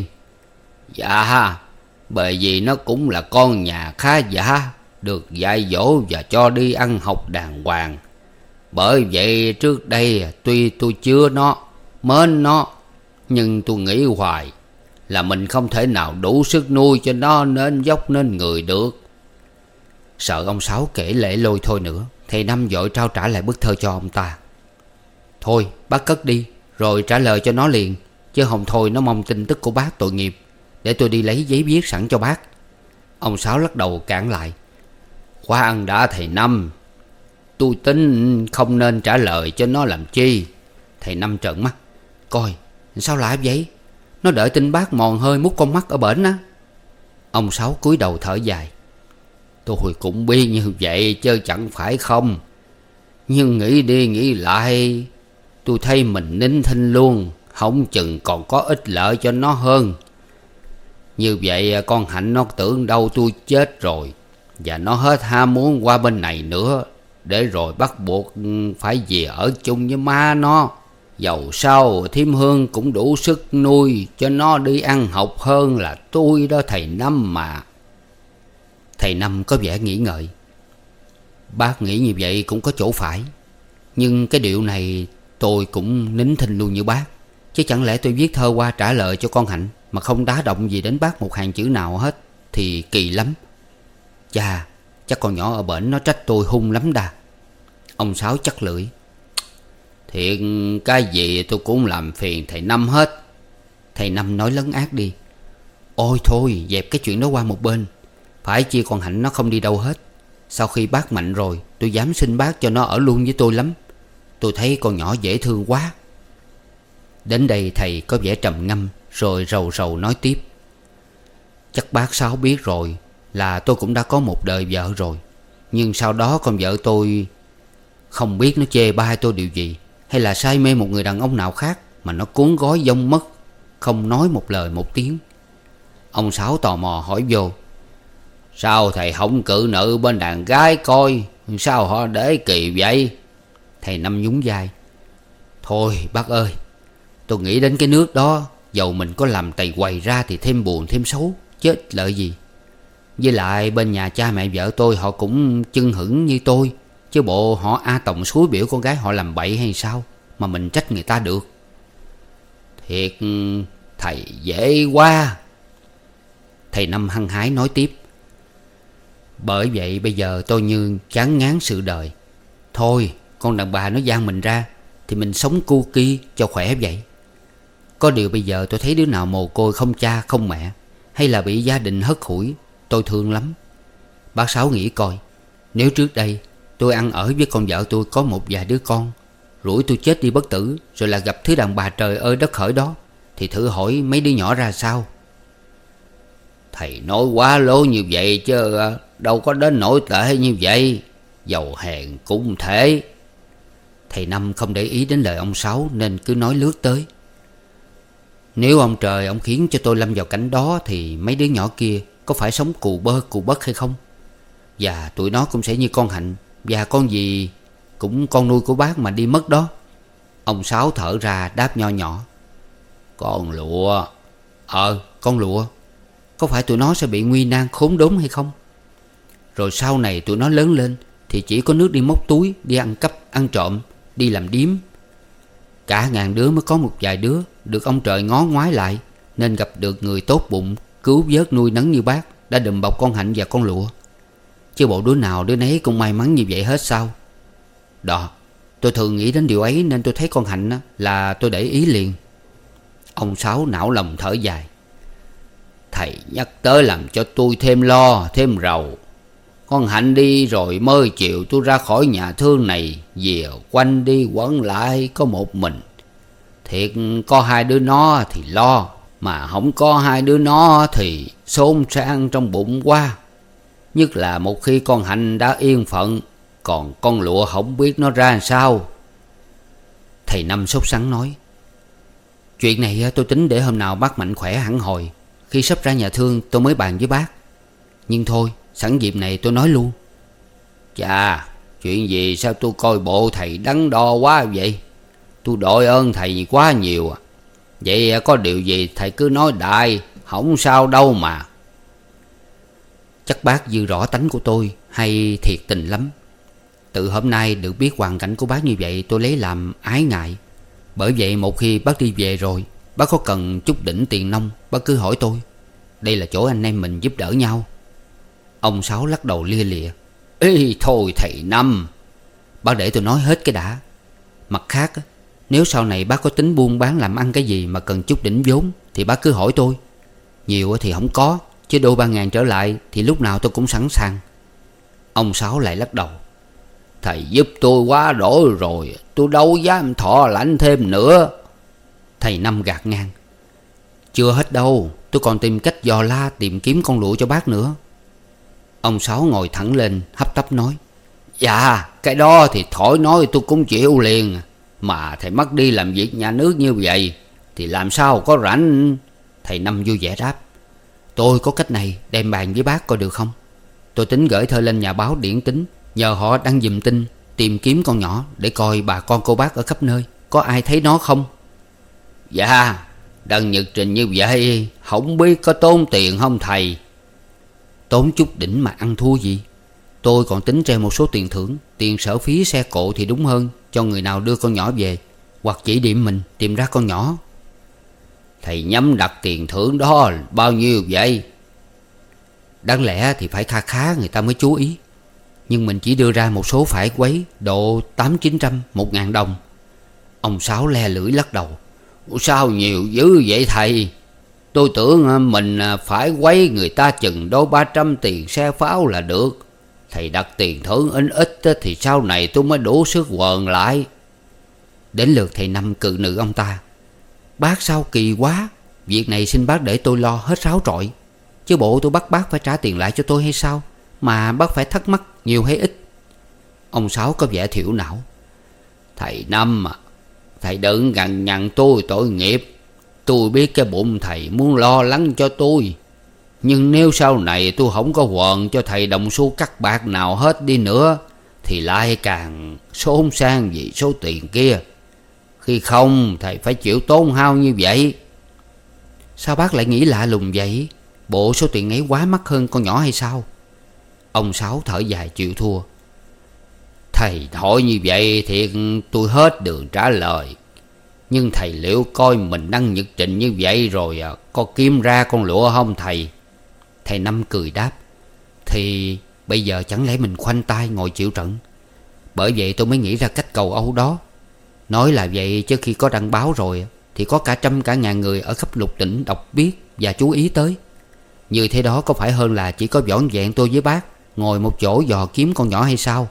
Dạ, bởi vì nó cũng là con nhà khá giả, được dạy dỗ và cho đi ăn học đàng hoàng. Bởi vậy trước đây tuy tôi chưa nó, mến nó, nhưng tôi nghĩ hoài là mình không thể nào đủ sức nuôi cho nó nên dốc nên người được. Sợ ông Sáu kể lể lôi thôi nữa, thầy Năm vội trao trả lại bức thơ cho ông ta. Thôi bác cất đi, rồi trả lời cho nó liền, chứ không thôi nó mong tin tức của bác tội nghiệp. Để tôi đi lấy giấy viết sẵn cho bác. Ông Sáu lắc đầu cản lại. Khoan đã thầy Năm, tôi tính không nên trả lời cho nó làm chi. Thầy Năm trợn mắt. Coi sao lạ vậy? Nó đợi tin bác mòn hơi mút con mắt ở bển á. Ông Sáu cúi đầu thở dài. Tôi cũng biết như vậy chứ chẳng phải không. Nhưng nghĩ đi nghĩ lại, tôi thấy mình nín thinh luôn, không chừng còn có ích lợi cho nó hơn. Như vậy con Hạnh nó tưởng đâu tôi chết rồi, và nó hết ham muốn qua bên này nữa, để rồi bắt buộc phải về ở chung với má nó. Dầu sao Thiêm Hương cũng đủ sức nuôi cho nó đi ăn học hơn là tôi đó thầy Năm mà. Thầy Năm có vẻ nghĩ ngợi. Bác nghĩ như vậy cũng có chỗ phải, nhưng cái điệu này tôi cũng nín thinh luôn như bác. Chứ chẳng lẽ tôi viết thơ qua trả lời cho con Hạnh mà không đá động gì đến bác một hàng chữ nào hết thì kỳ lắm. Chà, chắc con nhỏ ở bển nó trách tôi hung lắm đà. Ông Sáu chắc lưỡi. Thiệt cái gì tôi cũng làm phiền thầy Năm hết. Thầy Năm nói lấn át đi. Ôi thôi dẹp cái chuyện đó qua một bên. Phải chi con Hạnh nó không đi đâu hết. Sau khi bác mạnh rồi, tôi dám xin bác cho nó ở luôn với tôi lắm. Tôi thấy con nhỏ dễ thương quá. Đến đây thầy có vẻ trầm ngâm, rồi rầu rầu nói tiếp. Chắc bác Sáu biết rồi là tôi cũng đã có một đời vợ rồi. Nhưng sau đó con vợ tôi không biết nó chê bai tôi điều gì, hay là say mê một người đàn ông nào khác, mà nó cuốn gói vong mất, không nói một lời một tiếng. Ông Sáu tò mò hỏi vô. Sao thầy không cự nữ bên đàn gái coi? Sao họ để kỳ vậy? Thầy Năm nhún vai. Thôi bác ơi, tôi nghĩ đến cái nước đó, dầu mình có làm tày quầy ra thì thêm buồn thêm xấu, chết lợi gì. Với lại bên nhà cha mẹ vợ tôi họ cũng chưng hửng như tôi, chứ bộ họ a tòng suối biểu con gái họ làm bậy hay sao mà mình trách người ta được. Thiệt thầy dễ quá. Thầy Năm hăng hái nói tiếp. Bởi vậy bây giờ tôi như chán ngán sự đời. Thôi con đàn bà nó giang mình ra thì mình sống cu ki cho khỏe vậy. Có điều bây giờ tôi thấy đứa nào mồ côi không cha không mẹ, hay là bị gia đình hất hủi, tôi thương lắm. Bác Sáu nghĩ coi, nếu trước đây tôi ăn ở với con vợ tôi có một vài đứa con, rủi tôi chết đi bất tử, rồi là gặp thứ đàn bà trời ơi đất khởi đó, thì thử hỏi mấy đứa nhỏ ra sao. Thầy nói quá lố như vậy chứ đâu có đến nỗi tệ như vậy. Dầu hèn cũng thế. Thầy Năm không để ý đến lời ông Sáu nên cứ nói lướt tới. Nếu ông trời ông khiến cho tôi lâm vào cảnh đó thì mấy đứa nhỏ kia có phải sống cù bơ cù bất hay không? Và tụi nó cũng sẽ như con Hạnh và con gì cũng con nuôi của bác mà đi mất đó. Ông Sáu thở ra đáp nho nhỏ. Con lụa. Ờ con lụa. Có phải tụi nó sẽ bị nguy nan khốn đốn hay không? Rồi sau này tụi nó lớn lên thì chỉ có nước đi móc túi, đi ăn cắp, ăn trộm, đi làm điếm. Cả ngàn đứa mới có một vài đứa được ông trời ngó ngoái lại, nên gặp được người tốt bụng cứu vớt nuôi nấng như bác đã đùm bọc con Hạnh và con lụa. Chứ bộ đứa nào đứa nấy cũng may mắn như vậy hết sao? Đó, tôi thường nghĩ đến điều ấy nên tôi thấy con Hạnh là tôi để ý liền. Ông Sáu não lòng thở dài. Thầy nhắc tới làm cho tôi thêm lo, thêm rầu. Con Hạnh đi rồi mới chịu tôi ra khỏi nhà thương này, về quanh đi quẩn lại có một mình. Thiệt có hai đứa nó thì lo, mà không có hai đứa nó thì xôn xang trong bụng quá. Nhất là một khi con Hạnh đã yên phận, còn con lụa không biết nó ra sao. Thầy Năm sốt sắng nói. Chuyện này tôi tính để hôm nào bác mạnh khỏe hẳn hồi, khi sắp ra nhà thương tôi mới bàn với bác. Nhưng thôi, sẵn dịp này tôi nói luôn. Chà, chuyện gì sao tôi coi bộ thầy đắn đo quá vậy? Tôi đội ơn thầy quá nhiều à. Vậy có điều gì thầy cứ nói đại, không sao đâu mà. Chắc bác dư rõ tánh của tôi hay thiệt tình lắm. Từ hôm nay được biết hoàn cảnh của bác như vậy tôi lấy làm ái ngại. Bởi vậy một khi bác đi về rồi, bác có cần chút đỉnh tiền nông, bác cứ hỏi tôi. Đây là chỗ anh em mình giúp đỡ nhau. Ông Sáu lắc đầu lia lịa. Ê thôi thầy Năm, bác để tôi nói hết cái đã. Mặt khác, nếu sau này bác có tính buôn bán làm ăn cái gì mà cần chút đỉnh vốn thì bác cứ hỏi tôi. Nhiều thì không có, chứ đôi ba ngàn trở lại thì lúc nào tôi cũng sẵn sàng. Ông Sáu lại lắc đầu. Thầy giúp tôi quá đổi rồi, tôi đâu dám thọ lãnh thêm nữa. Thầy Năm gạt ngang. Chưa hết đâu, tôi còn tìm cách dò la tìm kiếm con lụa cho bác nữa. Ông Sáu ngồi thẳng lên hấp tấp nói. Dạ cái đó thì thổi nói tôi cũng chịu liền. Mà thầy mất đi làm việc nhà nước như vậy thì làm sao có rảnh. Thầy Năm vui vẻ đáp. Tôi có cách này đem bàn với bác coi được không? Tôi tính gửi thơ lên nhà báo Điển Tính, nhờ họ đăng giùm tin tìm kiếm con nhỏ, để coi bà con cô bác ở khắp nơi có ai thấy nó không. Dạ, đăng nhật trình như vậy không biết có tốn tiền không thầy? Tốn chút đỉnh mà ăn thua gì. Tôi còn tính treo một số tiền thưởng, tiền sở phí xe cộ thì đúng hơn, cho người nào đưa con nhỏ về, hoặc chỉ điểm mình tìm ra con nhỏ. Thầy nhắm đặt tiền thưởng đó bao nhiêu vậy? Đáng lẽ thì phải kha khá người ta mới chú ý, nhưng mình chỉ đưa ra một số phải quấy, độ tám chín trăm, một ngàn đồng. Ông Sáu le lưỡi lắc đầu. Sao nhiều dữ vậy thầy? Tôi tưởng mình phải quấy người ta chừng đôi ba trăm tiền xe pháo là được. Thầy đặt tiền thưởng ít ít thì sau này tôi mới đủ sức quờn lại. Đến lượt thầy Năm cự nữ ông ta: Bác sao kỳ quá, việc này xin bác để tôi lo hết ráo trọi. Chứ bộ tôi bắt bác phải trả tiền lại cho tôi hay sao, mà bác phải thắc mắc nhiều hay ít? Ông Sáu có vẻ thiểu não: Thầy Năm à, thầy đừng gằn nhằn tôi tội nghiệp. Tôi biết cái bụng thầy muốn lo lắng cho tôi, nhưng nếu sau này tôi không có quần cho thầy đồng xu cắt bạc nào hết đi nữa, thì lại càng xốn sang vì số tiền kia. Khi không thầy phải chịu tốn hao như vậy. Sao bác lại nghĩ lạ lùng vậy? Bộ số tiền ấy quá mắc hơn con nhỏ hay sao? Ông Sáu thở dài chịu thua: Thầy hỏi như vậy thì tôi hết đường trả lời. Nhưng thầy liệu coi mình đăng nhật trình như vậy rồi à, có kiếm ra con lụa không thầy? Thầy Năm cười đáp: Thì bây giờ chẳng lẽ mình khoanh tay ngồi chịu trận? Bởi vậy tôi mới nghĩ ra cách cầu Âu đó. Nói là vậy chứ khi có đăng báo rồi thì có cả trăm cả ngàn người ở khắp lục tỉnh đọc biết và chú ý tới. Như thế đó có phải hơn là chỉ có vỏn vẹn tôi với bác ngồi một chỗ dò kiếm con nhỏ hay sao?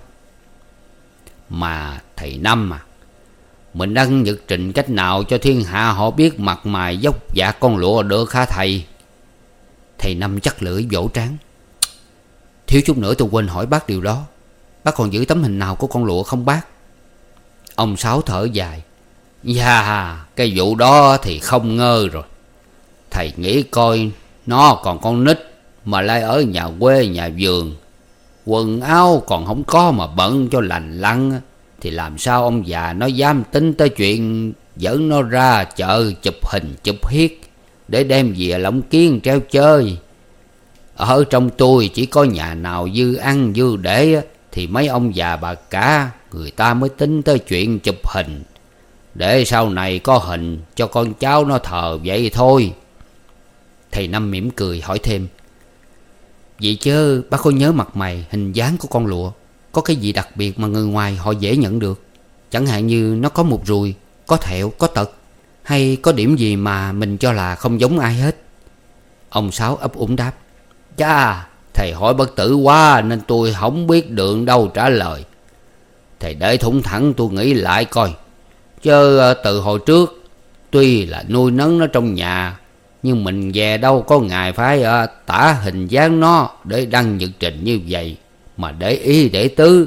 Mà thầy Năm à, mình đăng nhật trình cách nào cho thiên hạ họ biết mặt mày dốc dạc con lụa được hả thầy? Thầy Năm chắc lưỡi vỗ trán: Thiếu chút nữa tôi quên hỏi bác điều đó. Bác còn giữ tấm hình nào của con lụa không bác? Ông Sáu thở dài: Dạ, cái vụ đó thì không ngơ rồi. Thầy nghĩ coi, nó còn con nít mà lại ở nhà quê nhà vườn, quần áo còn không có mà bận cho lành lặn, thì làm sao ông già nó dám tính tới chuyện dẫn nó ra chợ chụp hình chụp hiết để đem về lồng kiếng treo chơi. Ở trong tôi chỉ có nhà nào dư ăn dư để thì mấy ông già bà cả người ta mới tính tới chuyện chụp hình, để sau này có hình cho con cháu nó thờ vậy thôi. Thầy Năm mỉm cười hỏi thêm: Vậy chứ bác có nhớ mặt mày hình dáng của con lụa có cái gì đặc biệt mà người ngoài họ dễ nhận được? Chẳng hạn như nó có một ruồi, có thẹo, có tật, hay có điểm gì mà mình cho là không giống ai hết? Ông Sáu ấp úng đáp: Chà, thầy hỏi bất tử quá nên tôi không biết đường đâu trả lời. Thầy để thủng thẳng tôi nghĩ lại coi. Chứ từ hồi trước tuy là nuôi nấng nó trong nhà, nhưng mình về đâu có ngày phải uh, tả hình dáng nó để đăng nhật trình như vậy mà để ý để tứ.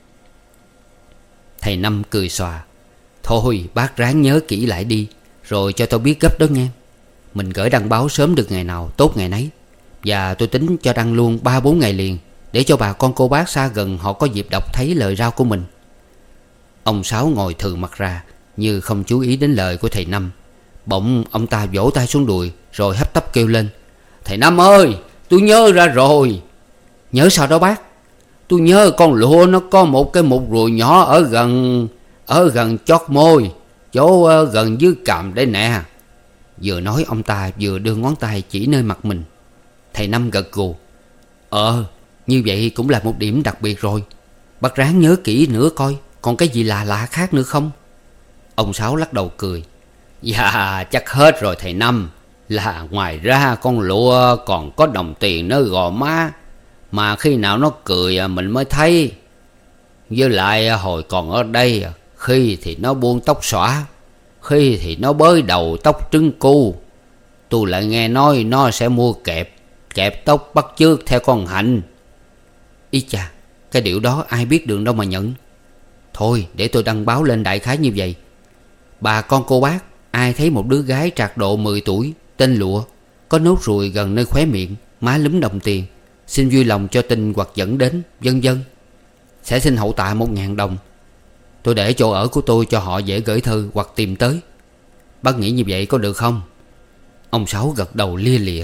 Thầy Năm cười xòa: Thôi bác ráng nhớ kỹ lại đi, rồi cho tôi biết gấp đó nghe. Mình gửi đăng báo sớm được ngày nào tốt ngày nấy. Và tôi tính cho đăng luôn ba bốn ngày liền, để cho bà con cô bác xa gần họ có dịp đọc thấy lời rao của mình. Ông Sáu ngồi thừ mặt ra như không chú ý đến lời của thầy Năm. Bỗng ông ta vỗ tay xuống đùi rồi hấp tấp kêu lên: Thầy Năm ơi, tôi nhớ ra rồi. Nhớ sao đó bác? Tôi nhớ con lụa nó có một cái mụt ruồi nhỏ ở gần Ở gần chót môi, chỗ uh, gần dưới cằm đây nè. Vừa nói ông ta vừa đưa ngón tay chỉ nơi mặt mình. Thầy Năm gật gù: Ờ, như vậy cũng là một điểm đặc biệt rồi. Bác ráng nhớ kỹ nữa coi còn cái gì lạ lạ khác nữa không? Ông Sáu lắc đầu cười: Dạ chắc hết rồi thầy Năm. Là ngoài ra con lụa còn có đồng tiền nó gò má, mà khi nào nó cười mình mới thấy. Với lại hồi còn ở đây, khi thì nó buông tóc xõa, khi thì nó bới đầu tóc trứng cu. Tôi lại nghe nói nó sẽ mua kẹp Kẹp tóc bắt chước theo con Hạnh. Ý chà, cái điệu đó ai biết đường đâu mà nhận. Thôi để tôi đăng báo lên đại khái như vậy. Bà con cô bác ai thấy một đứa gái trạc độ mười tuổi, tên Lụa, có nốt ruồi gần nơi khóe miệng, má lúm đồng tiền, xin vui lòng cho tin hoặc dẫn đến, vân vân, sẽ xin hậu tạ một ngàn đồng. Tôi để chỗ ở của tôi cho họ dễ gửi thư hoặc tìm tới. Bác nghĩ như vậy có được không? Ông Sáu gật đầu lia lịa: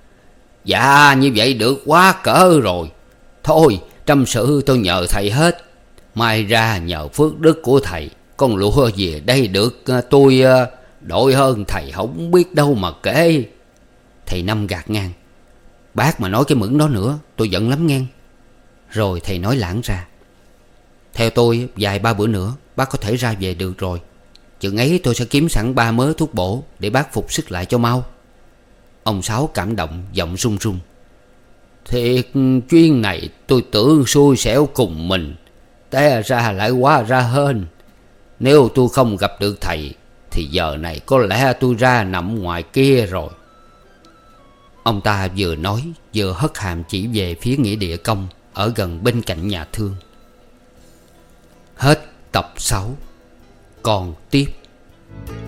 Dạ như vậy được quá cỡ rồi. Thôi trăm sự tôi nhờ thầy hết. Mai ra nhờ phước đức của thầy, con lụa về đây được tôi đội hơn thầy không biết đâu mà kể. Thầy Năm gạt ngang: Bác mà nói cái mững đó nữa tôi giận lắm ngang. Rồi thầy nói lãng ra: Theo tôi vài ba bữa nữa bác có thể ra về được rồi. Chừng ấy tôi sẽ kiếm sẵn ba mớ thuốc bổ để bác phục sức lại cho mau. Ông Sáu cảm động, giọng run run: Thiệt, chuyến này tôi tưởng xui xẻo cùng mình, té ra lại quá ra hên. Nếu tôi không gặp được thầy thì giờ này có lẽ tôi ra nằm ngoài kia rồi. Ông ta vừa nói vừa hất hàm chỉ về phía nghĩa địa công ở gần bên cạnh nhà thương. Hết tập sáu. Còn tiếp.